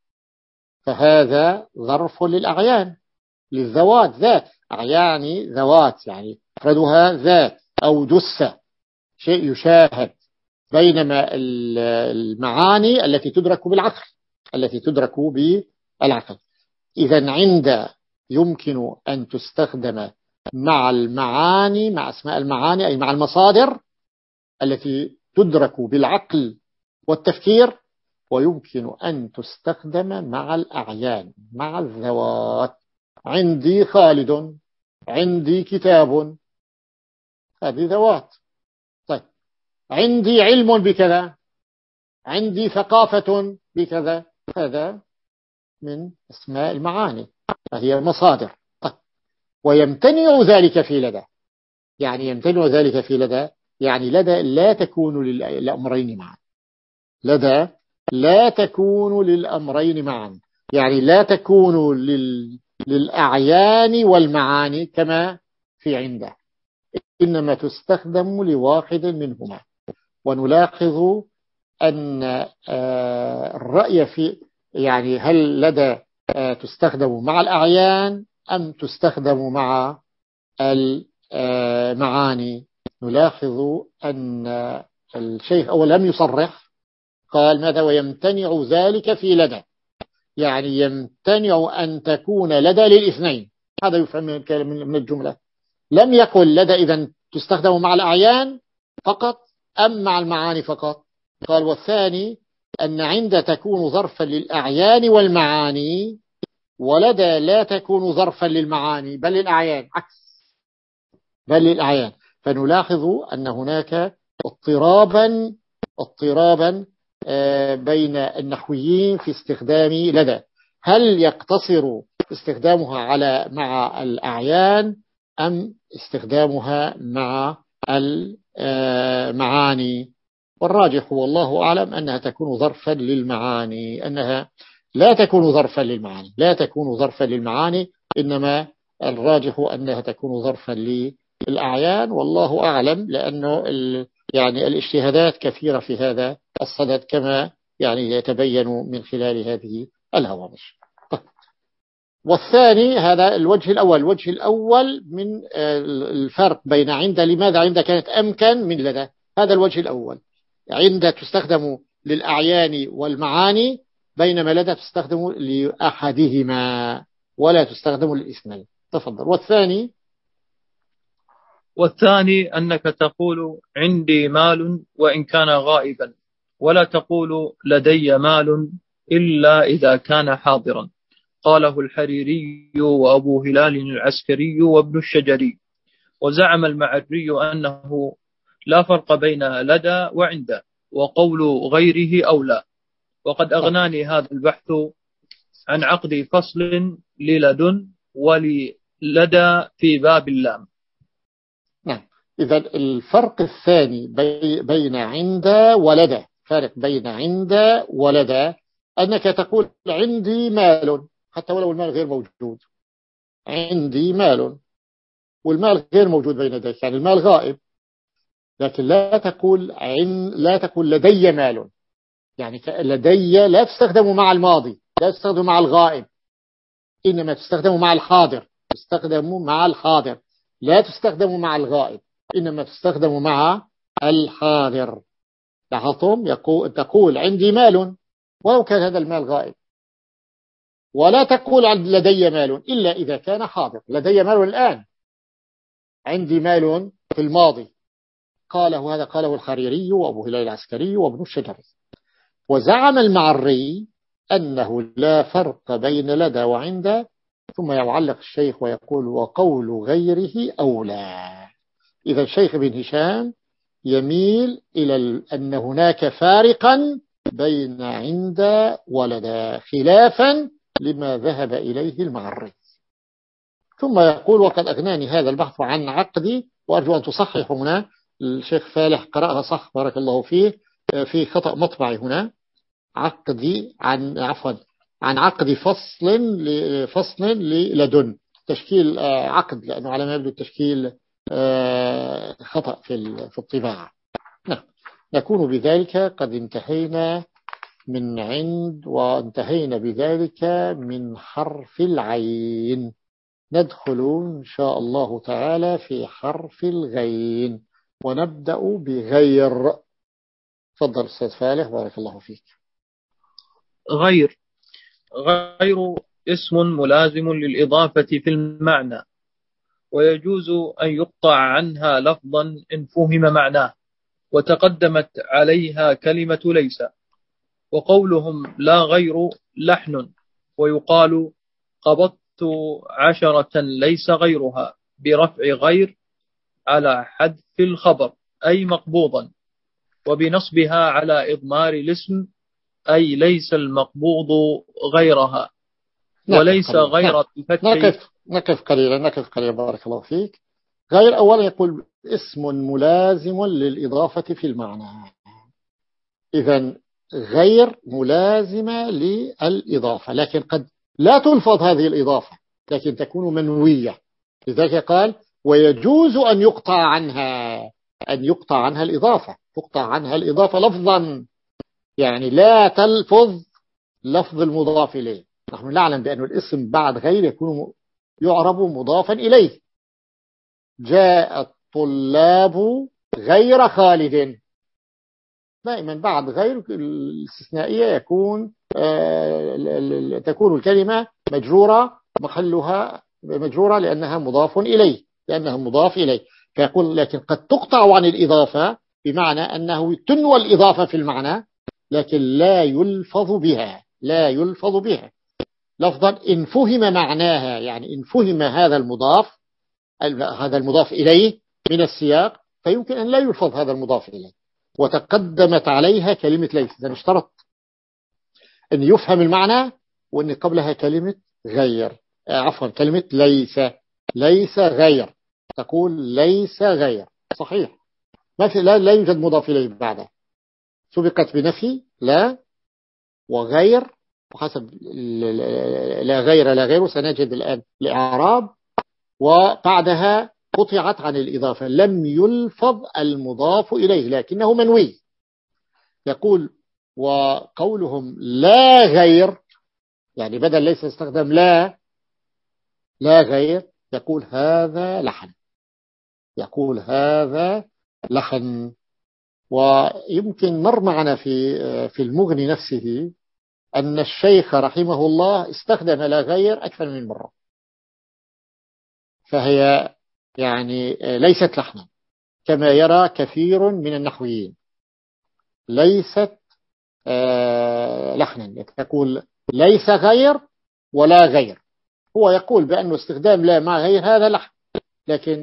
فهذا ظرف للأعيان للذوات، ذات أعيان ذوات يعني أفردها ذات أو جثة شيء يشاهد، بينما المعاني التي تدرك بالعقل، التي تدرك بالعقل. إذا عند يمكن أن تستخدم مع المعاني، مع أسماء المعاني أي مع المصادر التي تدرك بالعقل والتفكير، ويمكن أن تستخدم مع الأعيان مع الذوات. عندي خالد، عندي كتاب، هذه ذوات. طيب عندي علم بكذا، عندي ثقافة بكذا، هذا من أسماء المعاني فهي مصادر. طيب ويمتنع ذلك في لدى، يعني يمتنع ذلك في لدى يعني لدى لا تكون للأمرين معا، لدى لا تكون للأمرين معا، يعني لا تكون لل... للأعيان والمعاني كما في عنده، إنما تستخدم لواحد منهما. ونلاحظ أن الرأي في يعني هل لدى تستخدم مع الأعيان أم تستخدم مع المعاني. نلاحظ أن الشيخ أول لم يصرح، قال ماذا؟ ويمتنع ذلك في لدى، يعني يمتنع أن تكون لدى للاثنين، هذا يفهم من الجملة. لم يقل لدى إذن تستخدم مع الأعيان فقط أم مع المعاني فقط. قال والثاني أن عند تكون ظرفا للأعيان والمعاني، ولدى لا تكون ظرفا للمعاني بل للأعيان، عكس بل للأعيان. فنلاحظ أن هناك اضطرابا اضطرابا بين النحويين في استخدام لدى. هل يقتصر استخدامها على مع الأعيان أم استخدامها مع المعاني؟ والراجح والله أعلم أنها تكون ظرفا للمعاني، أنها لا تكون ظرفا للمعاني لا تكون ظرفا للمعاني إنما الراجح أنها تكون ظرفا للأعيان، والله أعلم، لأنه يعني الاجتهادات كثيرة في هذا الصدد كما يعني يتبين من خلال هذه الهوامش. والثاني هذا الوجه الأول الوجه الأول من الفرق بين عند، لماذا عند كانت أمكن من لدى؟ هذا الوجه الأول، عند تستخدم للأعيان والمعاني بينما لدى تستخدم لأحدهما ولا تستخدم للاثنين. تفضل. والثاني والثاني أنك تقول عندي مال وإن كان غائبا، ولا تقول لدي مال إلا إذا كان حاضرا. قاله الحريري وأبو هلال العسكري وابن الشجري. وزعم المعري أنه لا فرق بين لدى وعند، وقول غيره أولى. وقد أغناني هذا البحث عن عقد فصل للدن وللدى في باب اللام. نعم. إذا الفرق الثاني بين عند ولدى، فرق بين عند ولدى أنك تقول عندي مال حتى ولو المال غير موجود، عندي مال والمال غير موجود بين يديك، يعني المال غائب، لكن لا تقول عن لا تقول لدي مال، يعني لدي لا تستخدم مع الماضي، لا تستخدم مع الغائب، إنما تستخدم مع الحاضر، تستخدم مع الحاضر لا تستخدم مع الغائب، إنما تستخدم مع الحاضر. لاحظتم؟ يقول تقول عندي مال ولو كان هذا المال غائب، ولا تقول لدي مال إلا إذا كان حاضر. لدي مال الآن، عندي مال في الماضي. قاله هذا قاله الحريري وأبو هلال العسكري وابن الشجري. وزعم المعري أنه لا فرق بين لدى وعند، ثم يعلق الشيخ ويقول وقول غيره أولى. إذا الشيخ بن هشام يميل إلى أن هناك فارقا بين عند ولدى خلافا لما ذهب إليه المعري. ثم يقول وقد أغناني هذا البحث عن عقدي، وأرجو أن تصحح هنا، الشيخ فالح قرأها صح بارك الله فيه، في خطأ مطبعي هنا، عقدي عن عفوا عن عقد فصل لفصل للدن، تشكيل عقد، لأنه على ما يبدو التشكيل خطأ في في الطباعة. نعم. نكون بذلك قد انتهينا من عند، وانتهينا بذلك من حرف العين. ندخل إن شاء الله تعالى في حرف الغين، ونبدأ بغير. تفضل أستاذ فالح بارك الله فيك. غير غير اسم ملازم للإضافة في المعنى، ويجوز أن يقطع عنها لفظا إن فهم معناه، وتقدمت عليها كلمة ليس. وقولهم لا غير لحن، ويقال قبضت عشرة ليس غيرها برفع غير على حذف الخبر أي مقبوضا، وبنصبها على إضمار الاسم أي ليس المقبوض غيرها، وليس غير الفتح. نقف نقف قليلا نقف قليلا بارك الله فيك. غير أولا يقول اسم ملازم للإضافة في المعنى. إذن غير ملازمة للإضافة، لكن قد لا تلفظ هذه الإضافة، لكن تكون منوية. لذلك قال ويجوز أن يقطع عنها أن يقطع عنها الإضافة تقطع عنها الإضافة لفظا، يعني لا تلفظ لفظ المضاف إليه. نحن نعلم بأن الاسم بعد غير يكون يعرب مضافا إليه. جاء الطلاب غير خالد، دائما بعد غير الاستثنائية يكون آه تكون الكلمة مجرورة، محلها مجرورة لأنها مضاف إليه لأنها مضاف إليه. فيقول لكن قد تقطع عن الإضافة، بمعنى أنه تنوى الإضافة في المعنى لكن لا يلفظ بها لا يلفظ بها لفظا إن فهم معناها، يعني إن فهم هذا المضاف هذا المضاف إليه من السياق فيمكن أن لا يلفظ هذا المضاف إليه. وتقدمت عليها كلمة ليس، إذا اشترط أن يفهم المعنى وأن قبلها كلمة غير، عفوا كلمة ليس، ليس غير، تقول ليس غير صحيح، ما في لا, لا يوجد مضاف إليه بعدها، سبقت بنفي لا وغير، وحسب لا غير لا غير سنجد الآن الإعراب، وبعدها قطعت عن الإضافة، لم يلفظ المضاف إليه لكنه منوي. يقول وقولهم لا غير، يعني بدل ليس استخدم لا لا غير، يقول هذا لحن، يقول هذا لحن. ويمكن مر معنا في في المغني نفسه أن الشيخ رحمه الله استخدم لا غير أكثر من مرة، فهي يعني ليست لحنا كما يرى كثير من النحويين، ليست لحنا، تقول ليس غير ولا غير، هو يقول بأنه استخدام لا مع غير هذا لحن، لكن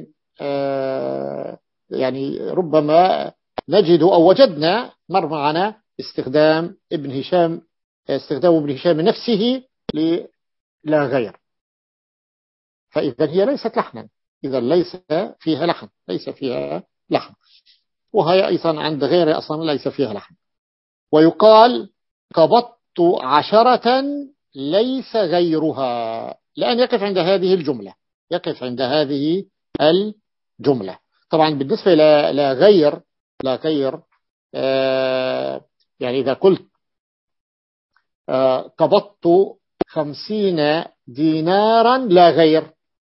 يعني ربما نجد أو وجدنا مر معنا استخدام ابن هشام، استخدام ابن هشام نفسه للا غير، فإذا هي ليست لحنا، إذا ليس فيها لحن، ليس فيها لحن، وهي أيضا عند غير أصلا ليس فيها لحن. ويقال قبضت عشرة ليس غيرها، لأن يقف عند هذه الجملة، يقف عند هذه الجملة. طبعا بالنسبة لا غير، لا غير آه يعني إذا قلت آه قبضت خمسين دينارا لا غير،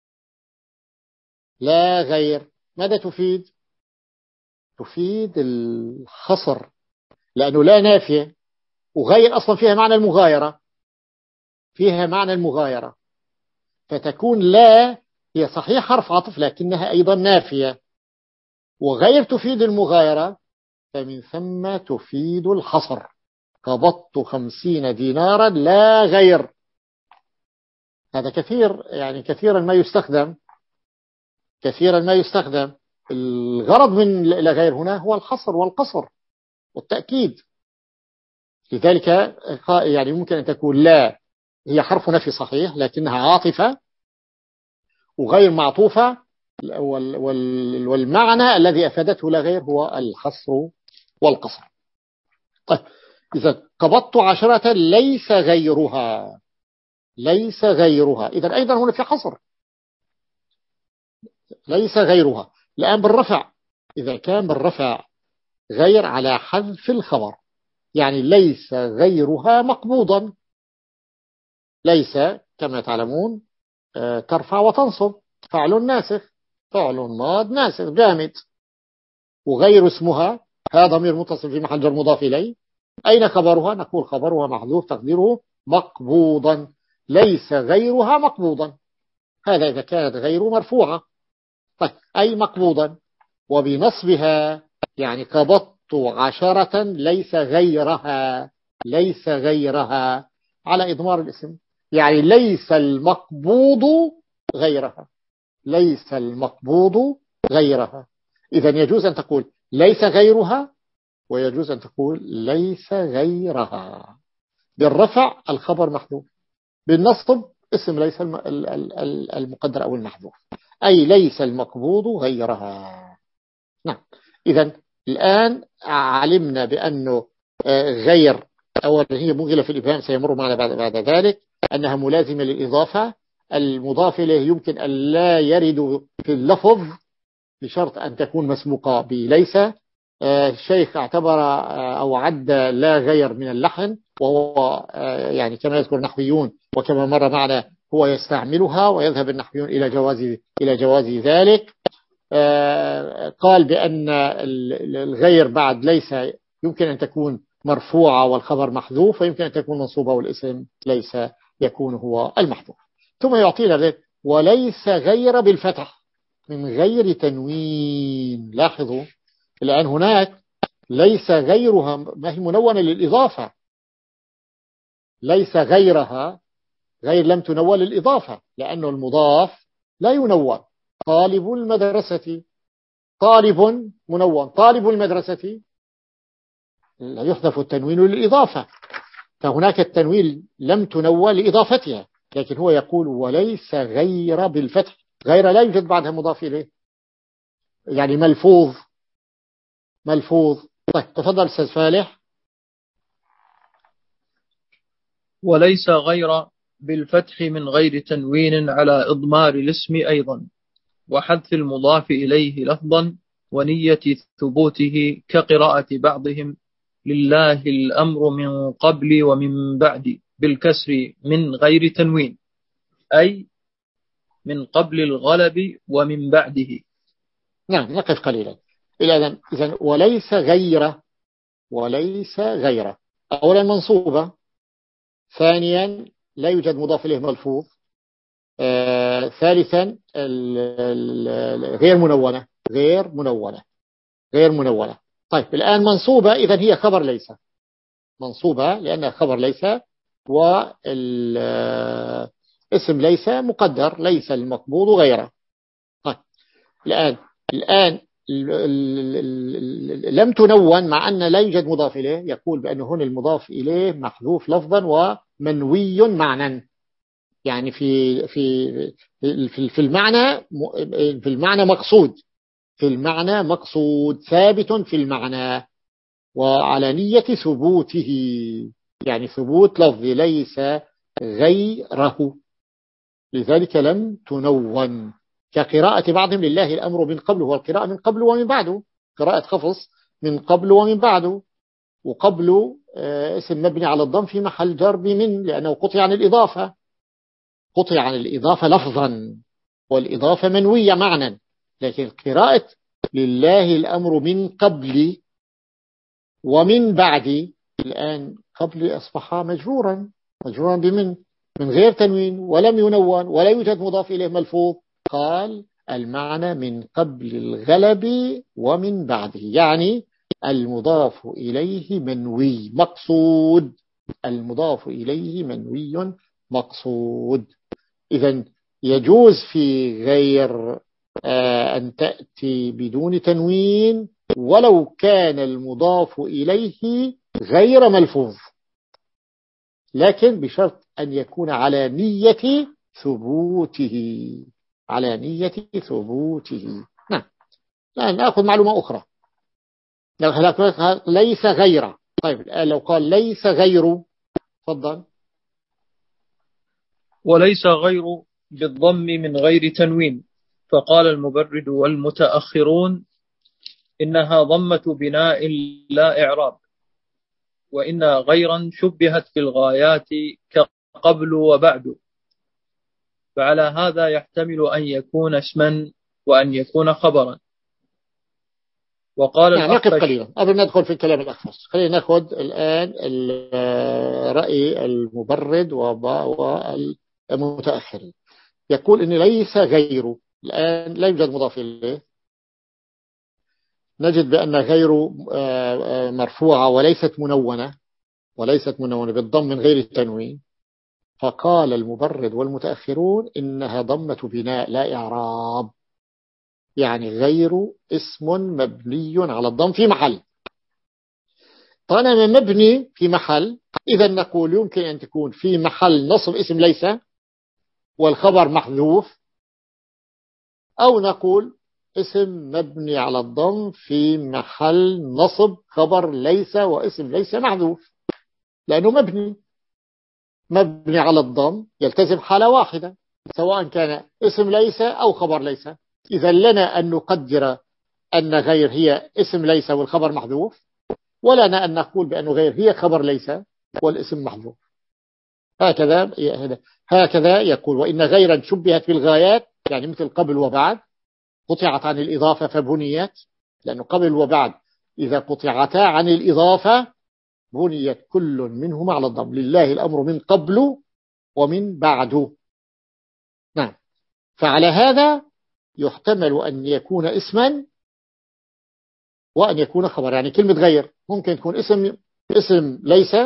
لا غير ماذا تفيد؟ تفيد الحصر، لأنه لا نافية، وغير أصلا فيها معنى المغايرة، فيها معنى المغايرة، فتكون لا هي صحيح حرف عطف لكنها أيضا نافية، وغير تفيد المغايرة، فمن ثم تفيد الحصر. قبضت خمسين دينارا لا غير، هذا كثير يعني كثيرا ما يستخدم، كثيرا ما يستخدم. الغرض من لا غير هنا هو الحصر والقصر والتأكيد، لذلك يعني ممكن أن تكون لا هي حرف نفي صحيح لكنها عاطفة وغير معطوفة، والمعنى الذي أفادته لا غير هو الحصر والقصر. طيب إذا قبضت عشرة ليس غيرها، ليس غيرها، إذا أيضا هنا في حصر، ليس غيرها. الآن بالرفع، إذا كان بالرفع غير على حذف الخبر، يعني ليس غيرها مقبوضا، ليس كما تعلمون ترفع وتنصب، فعل ناسخ، فعل ماض ناسخ جامد، وغير اسمها هذا ضمير متصل في محل جر مضاف إليه، أين خبرها؟ نقول خبرها محذوف تقديره مقبوضا، ليس غيرها مقبوضا، هذا إذا كانت غير مرفوعة، طيب أي مقبوضا، وبنصبها يعني قبضت عشرة ليس غيرها، ليس غيرها على إضمار الاسم، يعني ليس المقبوض غيرها، ليس المقبوض غيرها. إذا يجوز أن تقول ليس غيرها، ويجوز أن تقول ليس غيرها. بالرفع الخبر محذوف، بالنصب اسم ليس المقدر أو المحذوف، أي ليس المقبوض غيرها. نعم. إذا الآن علمنا بأنه غير أولا هي مغلة في الإبهام، سيمر معنا بعد, بعد ذلك أنها ملازمة للإضافة، المضاف إليه يمكن أن لا يرد في اللفظ بشرط أن تكون مسبوقة بليس. الشيخ اعتبر أو عد لا غير من اللحن، وهو يعني كما يذكر النحويون وكما مر معنا هو يستعملها، ويذهب النحويون إلى جواز إلى جواز ذلك. قال بأن الغير بعد ليس يمكن أن تكون مرفوعة والخبر محذوف، ويمكن أن تكون منصوبة والاسم ليس يكون هو المحذوف. ثم يعطينا ذلك وليس غير بالفتح من غير تنوين. لاحظوا الآن هناك ليس غيرها ما هي منونة للإضافة، ليس غيرها غير لم تنون للإضافة، لأنه المضاف لا ينون. طالب المدرسة، طالب منون، طالب المدرسة لا يحذف التنوين للإضافة، فهناك التنوين لم تنوى لإضافتها، لكن هو يقول وليس غير بالفتح، غير لا يوجد بعدها مضاف إليه، يعني ملفوظ ملفوظ. طيب تفضل أستاذ فالح. وليس غير بالفتح من غير تنوين على إضمار الاسم أيضا، وحذف المضاف إليه لفظا، ونية ثبوته كقراءة بعضهم لله الأمر من قبل ومن بعد بالكسر من غير تنوين، أي من قبل الغلب ومن بعده. نعم نقف قليلا. إذن إذن وليس غير، وليس غير أولا منصوبة، ثانيا لا يوجد مضاف إليه ملفوظ، آه، ثالثا ال ال غير منونة غير منونة غير منونة. طيب الآن منصوبة، إذن هي خبر ليس، منصوبة لأنها خبر ليس، والاسم ليس مقدر، ليس المقبوض غيره. طيب الآن الآن لم تنون مع أن لا يوجد مضاف إليه، يقول بأنه هنا المضاف إليه محذوف لفظا ومنوي معنى، يعني في في في في المعنى في المعنى مقصود، في المعنى مقصود ثابت في المعنى، وعلى نية ثبوته، يعني ثبوت لفظ ليس غيره، لذلك لم تنون، كقراءة بعضهم لله الأمر من قبل، هو القراءة من قبل ومن بعده، قراءة خفص من قبل ومن بعده، وقبل اسم مبني على الضم في محل جر من، لأنه قطع عن الإضافة، قطع عن الإضافة لفظا، والإضافة منوية معنى، لكن قراءة لله الأمر من قبل ومن بعد، الآن قبل أصبح مجرورا مجرورا بمن، من غير تنوين ولم ينون ولا يوجد مضاف إليه ملفوظ، قال المعنى من قبل الغلب ومن بعده، يعني المضاف إليه منوي مقصود، المضاف إليه منوي مقصود. إذن يجوز في غير آه أن تأتي بدون تنوين ولو كان المضاف إليه غير ملفوظ، لكن بشرط أن يكون على نية ثبوته، على نية ثبوته. نعم. الآن نأخذ معلومة أخرى، ليس غير. طيب الآن لو قال ليس غير، تفضل. وليس غير بالضم من غير تنوين، فقال المبرد والمتأخرون إنها ضمة بناء لا إعراب، وإن غيرا شبهت بالغايات كقبل وبعد، فعلى هذا يحتمل أن يكون اسما وأن يكون خبرا. وقال يعني نقف الأخفش قليلا قبل ندخل في كلام الأخفش، خلينا نأخذ الآن رأي المبرد والمتأخرين. يقول إن ليس غيره، الآن لا يوجد مضاف إليه، نجد بأن غيره مرفوعة وليست منونة، وليست منونة بالضم من غير التنوين، فقال المبرد والمتأخرون إنها ضمة بناء لا إعراب، يعني غير اسم مبني على الضم في محل، طالما مبني في محل إذا نقول يمكن أن تكون في محل نصب اسم ليس والخبر محذوف، أو نقول اسم مبني على الضم في محل نصب خبر ليس واسم ليس محذوف، لأنه مبني مبني على الضم يلتزم حالة واحدة، سواء كان اسم ليس أو خبر ليس. إذا لنا أن نقدر أن غير هي اسم ليس والخبر محذوف، ولنا أن نقول بأن غير هي خبر ليس والاسم محذوف. هكذا هكذا يقول. وإن غيرا شبهت بالغايات، يعني مثل قبل وبعد، قطعت عن الإضافة فبنيت، لأنه قبل وبعد إذا قطعتا عن الإضافة بنيت كل منهما على الضم، لله الأمر من قبل ومن بعد. نعم. فعلى هذا يحتمل أن يكون اسما وأن يكون خبر، يعني كلمة غير ممكن تكون اسم اسم ليس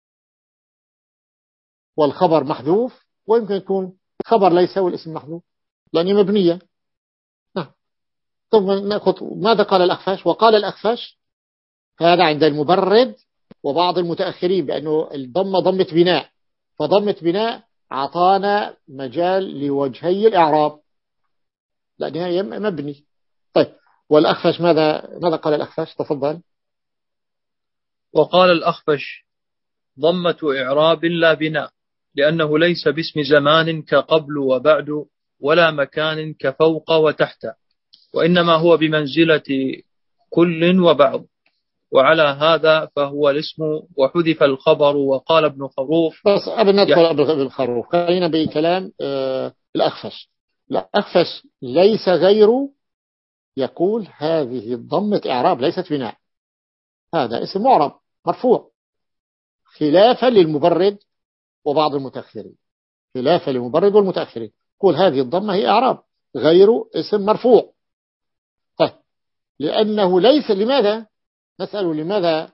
والخبر محذوف، ويمكن يكون خبر ليس والاسم محذوف لأنه مبنية. نعم. ثم نأخذ ماذا قال الأخفش. وقال الأخفش هذا عند المبرد وبعض المتأخرين بأنه الضمة ضمة بناء، فضمة بناء أعطانا مجال لوجهي الإعراب لأنها هي مبني. طيب والأخفش ماذا ماذا قال الأخفش؟ تفضل. وقال الأخفش ضمة إعراب لا بناء، لأنه ليس باسم زمان كقبل وبعد، ولا مكان كفوق وتحت، وإنما هو بمنزلة كل وبعض، وعلى هذا فهو الاسم وحذف الخبر. وقال ابن خروف. بس قبل ندخل قبل الخروف خلينا بكلام آه الأخفش. الأخفش ليس غيره يقول هذه الضمة إعراب ليست بناء، هذا اسم معرب مرفوع، خلافا للمبرد وبعض المتأخرين، خلافا للمبرد والمتأخرين يقول هذه الضمة هي إعراب، غيره اسم مرفوع. طيب لأنه ليس، لماذا نسأل لماذا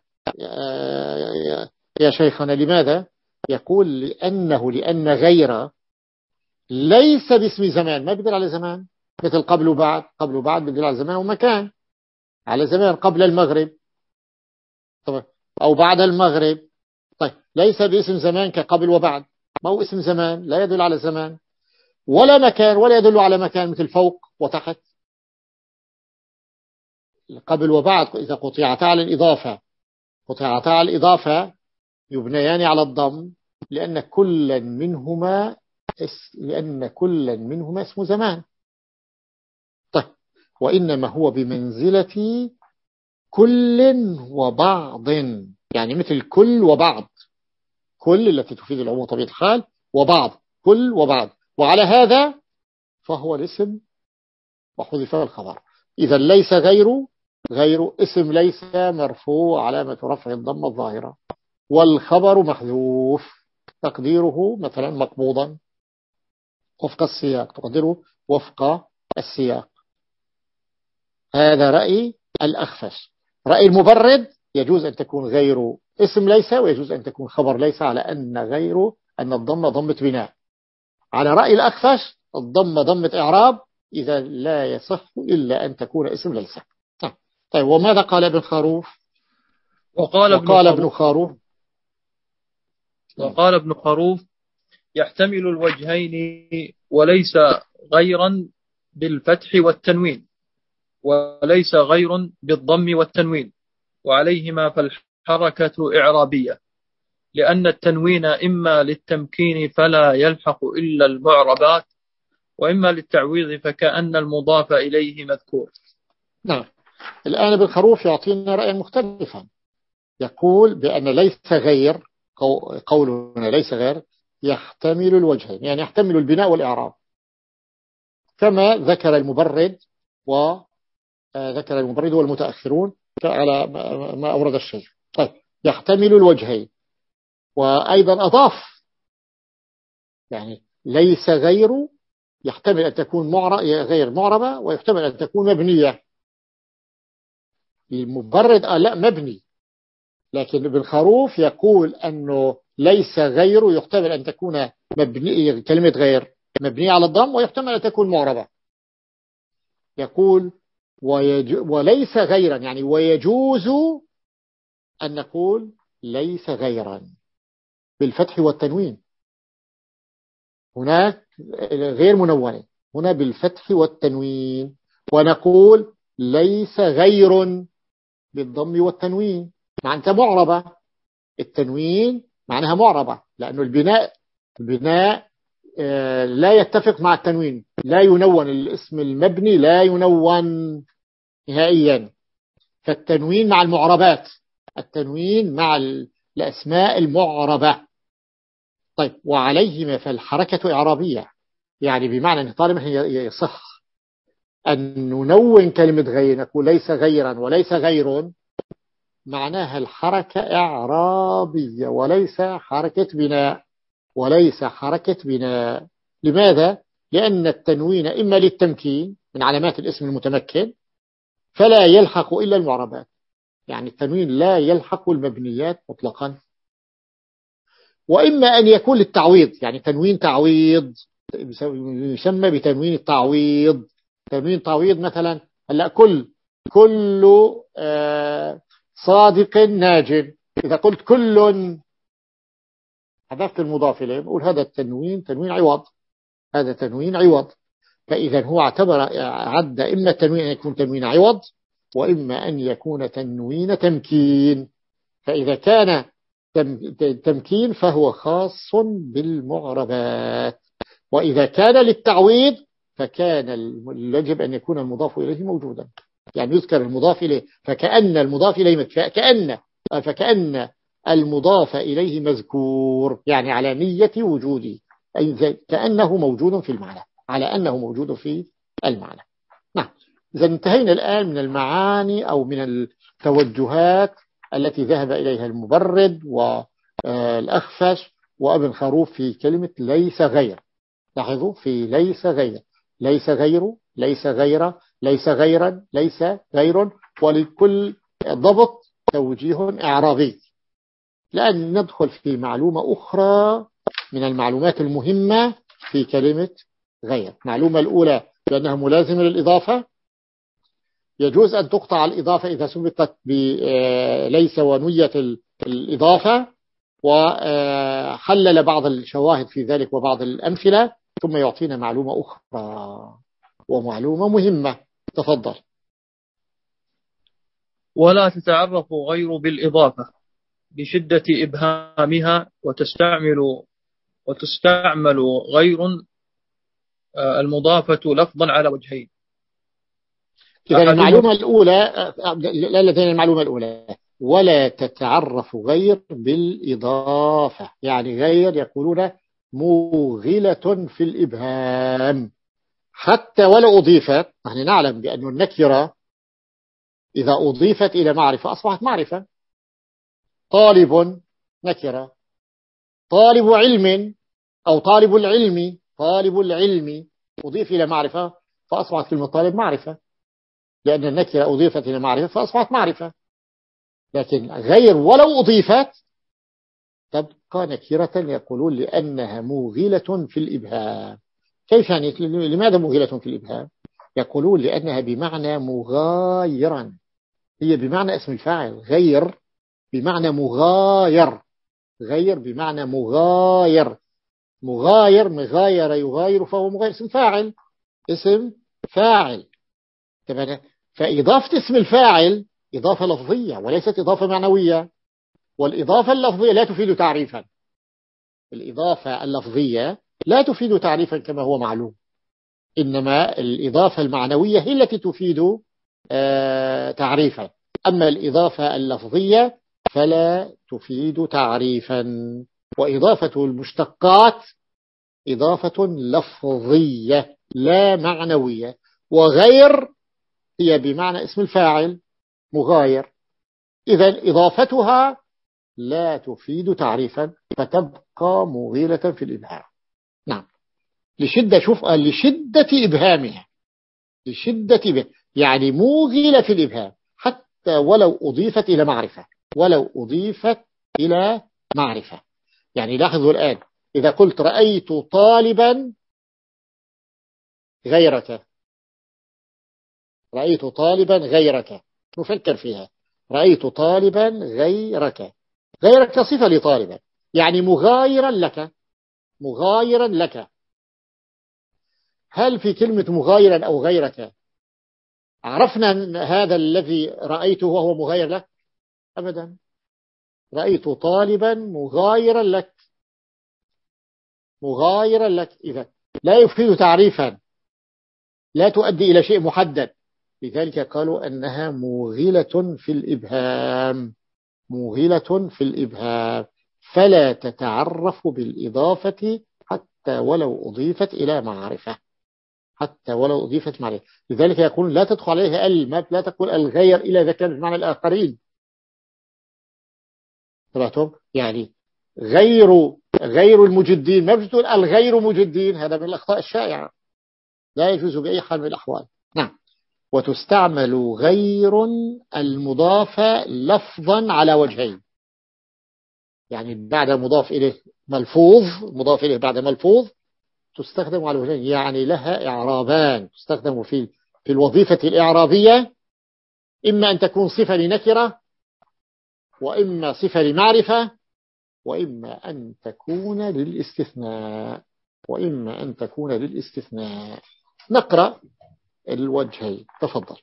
يا شيخنا لماذا؟ يقول لأنه لأن غير ليس باسم زمان، ما بدل على زمان، مثل قبل وبعد، قبل وبعد بدل على زمان ومكان، على زمان قبل المغرب طبعا أو بعد المغرب. طيب ليس باسم زمان كقبل وبعد، ما هو اسم زمان لا يدل على زمان، ولا مكان ولا يدل على مكان مثل فوق وتحت. قبل وبعد إذا قطعتا على الإضافة قطعتا على الإضافة يبنيان على الضم، لأن كل منهما لأن كل منهما اسم زمان. طيب وإنما هو بمنزلة كل وبعض، يعني مثل كل وبعض، كل التي تفيد العموم طبيعة الحال، وبعض كل وبعض، وعلى هذا فهو الاسم وحذف الخبر. إذا ليس غيره غير اسم ليس مرفوع علامة رفع الضمة الظاهرة، والخبر محذوف تقديره مثلا مقبوضا وفق السياق، تقديره وفق السياق. هذا رأي الأخفش. رأي المبرد يجوز أن تكون غير اسم ليس، ويجوز أن تكون خبر ليس، على أن غيره أن الضمة ضمة بناء. على رأي الأخفش الضمة ضمة إعراب إذا لا يصح إلا أن تكون اسم ليس. طيب وماذا قال ابن خروف؟ وقال, وقال ابن خروف خروف وقال ابن خروف يحتمل الوجهين وليس غيرا بالفتح والتنوين، وليس غير بالضم والتنوين، وعليهما فالحركة إعرابية، لأن التنوين إما للتمكين فلا يلحق إلا المعربات، وإما للتعويض فكأن المضاف إليه مذكور. نعم. الآن ابن خروف يعطينا رأيا مختلفا، يقول بأن ليس غير، قولنا ليس غير يحتمل الوجهين، يعني يحتمل البناء والإعراب، كما ذكر المبرد وذكر المبرد والمتأخرون على ما أورد الشيخ. طيب يحتمل الوجهين، وأيضا أضاف يعني ليس غير يحتمل أن تكون معرب غير معربة، ويحتمل أن تكون مبنية. المبرد آه لا مبني، لكن ابن خروف يقول أنه ليس غير يحتمل أن تكون مبني، كلمة غير مبنية على الضم، ويحتمل أن تكون معربة. يقول ويج... وليس غيرا يعني ويجوز أن نقول ليس غيرا بالفتح والتنوين، هناك غير منونة هنا بالفتح والتنوين، ونقول ليس غير بالضم والتنوين معناتها معربة، التنوين معناها معربة، لأنه البناء البناء آه لا يتفق مع التنوين، لا ينون الاسم المبني لا ينون نهائيا، فالتنوين مع المعربات، التنوين مع الأسماء المعربة. طيب وعليهما فالحركة إعرابية، يعني بمعنى أن طالما يصح أن ننون كلمة غير، نقول ليس غيرا وليس غير، معناها الحركة إعرابية وليس حركة بناء، وليس حركة بناء. لماذا؟ لأن التنوين إما للتمكين من علامات الاسم المتمكن فلا يلحق إلا المعربات، يعني التنوين لا يلحق المبنيات مطلقا، وإما أن يكون للتعويض، يعني تنوين تعويض يسمى بتنوين التعويض. تنوين تعويض مثلا هلا كل كل آه صادق ناجم، إذا قلت كل حذفت المضاف إليه بقول هذا التنوين تنوين عوض، هذا تنوين عوض. فإذا هو اعتبر عد إما التنوين أن يكون تنوين عوض وإما أن يكون تنوين تمكين. فإذا كان تمكين فهو خاص بالمعربات، وإذا كان للتعويض فكان يجب أن يكون المضاف إليه موجودا، يعني يذكر المضاف إليه فكأن المضاف إليه كأن فكأن المضاف إليه مذكور، يعني على نية وجوده، أي كأنه موجود في المعنى، على أنه موجود في المعنى. نعم. إذا انتهينا الآن من المعاني أو من التوجهات التي ذهب إليها المبرد والأخفش وابن خروف في كلمة ليس غير. لاحظوا في ليس غير، ليس غير، ليس غير، ليس غيرا، ليس غير، ولكل ضبط توجيه إعرابي. لأن ندخل في معلومة أخرى من المعلومات المهمة في كلمة غير. المعلومة الأولى بأنها ملازمة للإضافة، يجوز أن تقطع الإضافة إذا سبقت بليس ونية الإضافة، وحلل بعض الشواهد في ذلك وبعض الأمثلة، ثم يعطينا معلومة أخرى ومعلومة مهمة. تفضل. ولا تتعرف غير بالإضافة لشدة إبهامها، وتستعمل وتستعمل غير المضافة لفظا على وجهين. إذا المعلومة الأولى لا لدينا المعلومة الأولى ولا تتعرف غير بالإضافة، يعني غير يقولون موغلة في الإبهام حتى ولو أضيفت. نحن نعلم بأن النكرة إذا أضيفت إلى معرفة أصبحت معرفة. طالب نكرة، طالب علم أو طالب العلم، طالب العلم أضيف إلى معرفة فأصبحت كلمة طالب معرفة، لأن النكرة أضيفت إلى معرفة فأصبحت معرفة. لكن غير ولو أضيفت تبقى نكرة، يقولون لأنها موغلة في الإبهام. كيف يعني؟ لماذا موغلة في الإبهام؟ يقولون لأنها بمعنى مغايرا، هي بمعنى اسم الفاعل. غير بمعنى مغاير، غير بمعنى مغاير، مغاير مغاير يغاير فهو مغاير، اسم فاعل، اسم فاعل. فإضافة اسم الفاعل إضافة لفظية وليست إضافة معنوية، والإضافة اللفظية لا تفيد تعريفا. الإضافة اللفظية لا تفيد تعريفا كما هو معلوم، إنما الإضافة المعنوية هي التي تفيد آه تعريفا، أما الإضافة اللفظية فلا تفيد تعريفا. وإضافة المشتقات إضافة لفظية لا معنوية، وغير هي بمعنى اسم الفاعل مغاير، إذن إضافتها لا تفيد تعريفا فتبقى مغيلة في الإبهام. نعم. لشدة، شوف لشدة إبهامها، لشدة إبهام يعني موغلة في الإبهام حتى ولو أضيفت إلى معرفة، ولو أضيفت إلى معرفة. يعني لاحظوا الآن إذا قلت رأيت طالبا غيرك، رأيت طالبا غيرك، نفكر فيها. رأيت طالبا غيرك، غيرك صفة لطالبا يعني مغايرا لك، مغايرا لك. هل في كلمة مغايرا أو غيرك عرفنا أن هذا الذي رأيته وهو مغاير لك؟ أبدا. رأيت طالبا مغايرا لك، مغايرا لك، إذا لا يفيد تعريفا، لا تؤدي إلى شيء محدد، لذلك قالوا أنها موغلة في الإبهام، موغلة في الإبهام فلا تتعرف بالإضافة حتى ولو أضيفت إلى معرفة، حتى ولو أضيفت معرفة. لذلك يقول لا تدخل عليها ال، لا تقول الغير إلا إذا كان بمعنى الآخرين. تبعتم يعني غير غير المجدين، ما بتقول الغير مجدين، هذا من الأخطاء الشائعة، لا يجوز بأي حال من الأحوال. نعم. وتستعمل غير المضافة لفظا على وجهين، يعني بعد مضاف إليه ملفوظ، مضاف إليه بعد ملفوظ تستخدم على وجهين، يعني لها إعرابان، تستخدم في في الوظيفة الإعرابية، إما أن تكون صفة لنكرة وإما صفة لمعرفة، وإما أن تكون للاستثناء وإما أن تكون للاستثناء. نقرأ الوجهين، تفضل.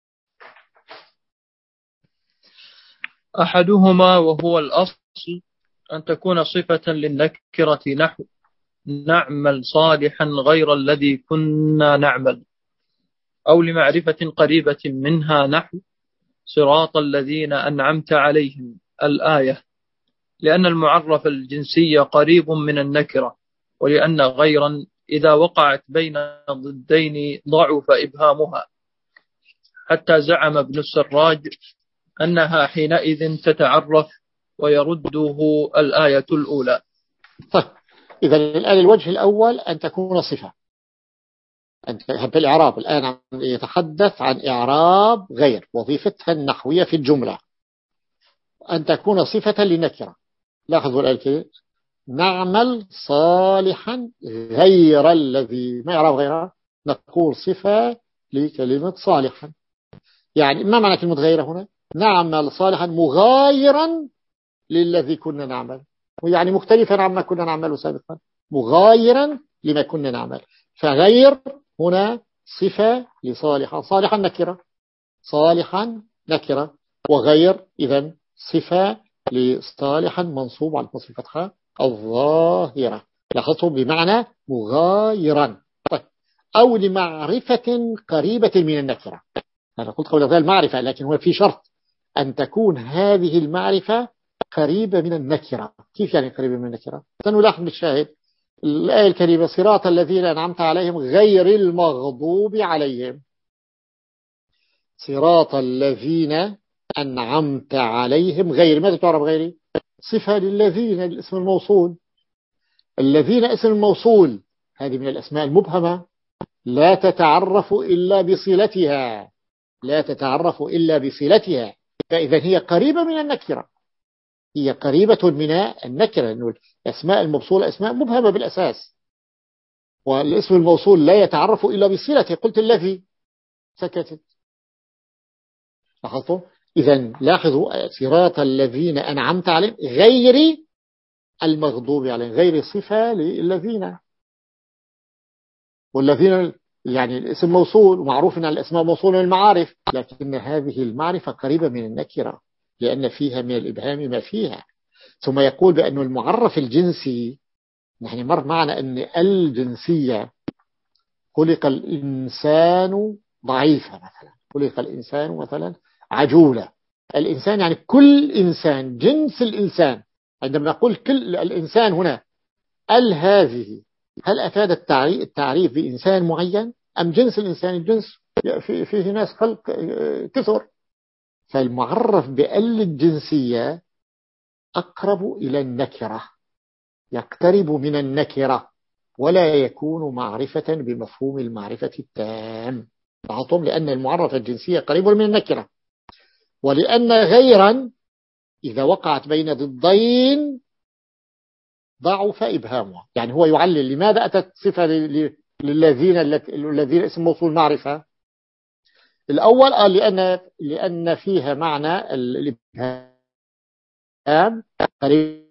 أحدهما وهو الأصل أن تكون صفة للنكرة نحو نعمل صالحا غير الذي كنا نعمل، أو لمعرفة قريبة منها نحو صراط الذين أنعمت عليهم الآية، لأن المعرف الجنسي قريب من النكرة، ولأن غيرا إذا وقعت بين ضدين ضعف إبهامها، حتى زعم ابن السراج أنها حينئذ تتعرف ويرده الآية الأولى. طيب، إذا الآن الوجه الأول أن تكون صفة. أنت في الإعراب الآن يتحدث عن إعراب غير، وظيفتها النحوية في الجملة أن تكون صفة لنكرة. لاحظوا الآية: نعمل صالحا غير الذي. ما إعراب غيره؟ نقول صفة لكلمة صالحا. يعني ما معنى كلمة غير هنا؟ نعمل صالحا مغايرا للذي كنا نعمل، ويعني مختلفا عما كنا نعمل سابقا، مغايرا لما كنا نعمل. فغير هنا صفة لصالحا. صالحا نكرة، صالحا نكرة، وغير إذن صفة لصالحا منصوب على نصب الفتحة الظاهرة. لاحظتم بمعنى مغايرا. طيب. أو لمعرفة قريبة من النكرة. أنا قلت قبل ذلك المعرفة، لكن هو في شرط أن تكون هذه المعرفة قريبة من النكرة. كيف يعني قريبة من النكرة؟ سنلاحظ بالشاهد الآية الكريمة: صراط الذين أنعمت عليهم غير المغضوب عليهم. صراط الذين أنعمت عليهم غير. ماذا تعرف غيري؟ صفة للذين، الاسم الموصول. الذين اسم الموصول، هذه من الأسماء المبهمة، لا تتعرف إلا بصلتها، لا تتعرف إلا بصلتها. فإذا هي قريبة من النكرة، هي قريبة من النكرة، لأنه الأسماء الموصولة أسماء مبهمة بالأساس، والاسم الموصول لا يتعرف إلا بصلته. قلت الذي، سكتت. لاحظتم؟ إذا لاحظوا: صراط الذين أنعمت عليهم غير المغضوب عليهم. غير صفة للذين، والذين يعني الاسم موصول، ومعروف أن الأسماء موصولة للمعارف، لكن هذه المعرفة قريبة من النكرة لأن فيها من الإبهام ما فيها. ثم يقول بأن المعرف الجنسي، نحن مر معنا أن الجنسية خلق الإنسان ضعيفا مثلا، خلق الإنسان مثلا عجولة. الإنسان يعني كل إنسان، جنس الإنسان. عندما نقول كل الإنسان هنا، ال هذه هل أفاد التعريف بإنسان معين أم جنس الإنسان؟ الجنس فيه ناس خلق كثر. فالمعرف بأل الجنسية أقرب إلى النكرة، يقترب من النكرة، ولا يكون معرفة بمفهوم المعرفة التام. فعطم لأن المعرف الجنسية قريب من النكرة، ولأن غيرا إذا وقعت بين ضدين ضعف إبهامها. يعني هو يعلل لماذا أتت صفة للذين الذين اسم موصول معرفة. الأول قال لأن لأن فيها معنى الإبهام قريب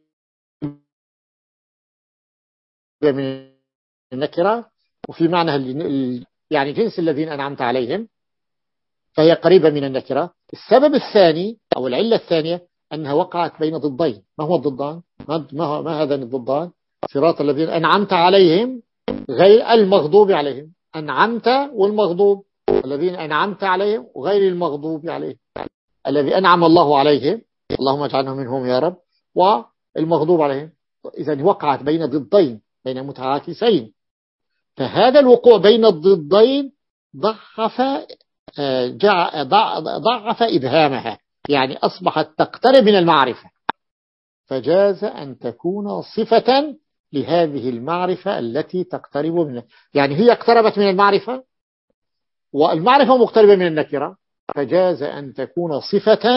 من النكرة، وفي معنى يعني جنس الذين أنعمت عليهم، فهي قريبة من النكرة. السبب الثاني أو العلة الثانية أنها وقعت بين ضدين. ما هو الضدان؟ ما, ما, ما هذا الضدان؟ صراط الذين أنعمت عليهم غير المغضوب عليهم. أنعمت والمغضوب، الذين أنعمت عليهم وغير المغضوب عليهم. الذي أنعم الله عليهم، اللهم اجعلنا منهم يا رب، والمغضوب عليهم. إذا وقعت بين ضدين، بين متعاكسين. فهذا الوقوع بين الضدين ضعف ضعف إبهامها، يعني أصبحت تقترب من المعرفة، فجاز أن تكون صفة لهذه المعرفة التي تقترب منها. يعني هي اقتربت من المعرفة والمعرفة مقتربة من النكرة، فجاز أن تكون صفة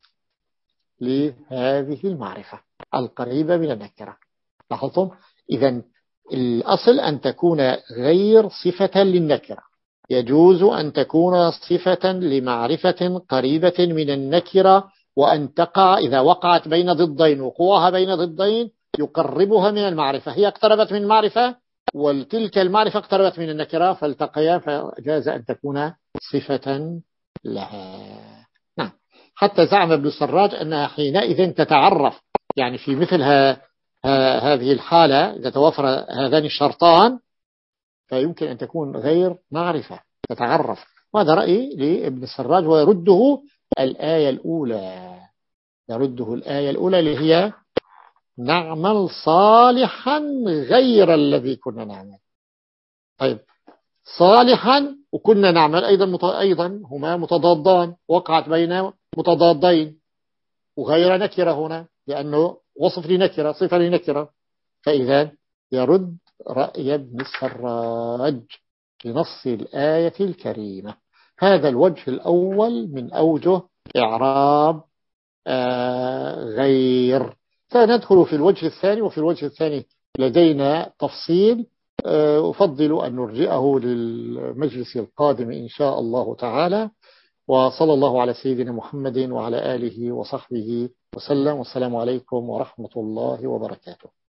لهذه المعرفة القريبة من النكرة. لاحظتم؟ إذن الأصل أن تكون غير صفة للنكرة. يجوز أن تكون صفة لمعرفة قريبة من النكرة وأن تقع إذا وقعت بين ضدين، وقوعها بين ضدين يقربها من المعرفة، هي اقتربت من المعرفة وتلك المعرفة اقتربت من النكرة فالتقيا، فجاز أن تكون صفة لها. نعم. حتى زعم ابن السراج أنها حينئذ تتعرف، يعني في مثل ها ها هذه الحالة إذا توفر هذان الشرطان فيمكن أن تكون غير معرفة تتعرف. وهذا رأي لابن السراج، ويرده الآية الأولى، يرده الآية الأولى اللي هي نعمل صالحا غير الذي كنا نعمل. طيب صالحا وكنا نعمل أيضا أيضا هما متضادان، وقعت بين متضادين، وغير نكرة هنا لأنه وصف لنكرة صفة لنكرة، فإذا يرد رأي ابن السراج لنص الآية الكريمة. هذا الوجه الأول من أوجه إعراب آه غير. فندخل في الوجه الثاني، وفي الوجه الثاني لدينا تفصيل آه أفضل أن نرجئه للمجلس القادم إن شاء الله تعالى. وصلى الله على سيدنا محمد وعلى آله وصحبه وسلم، والسلام عليكم ورحمة الله وبركاته.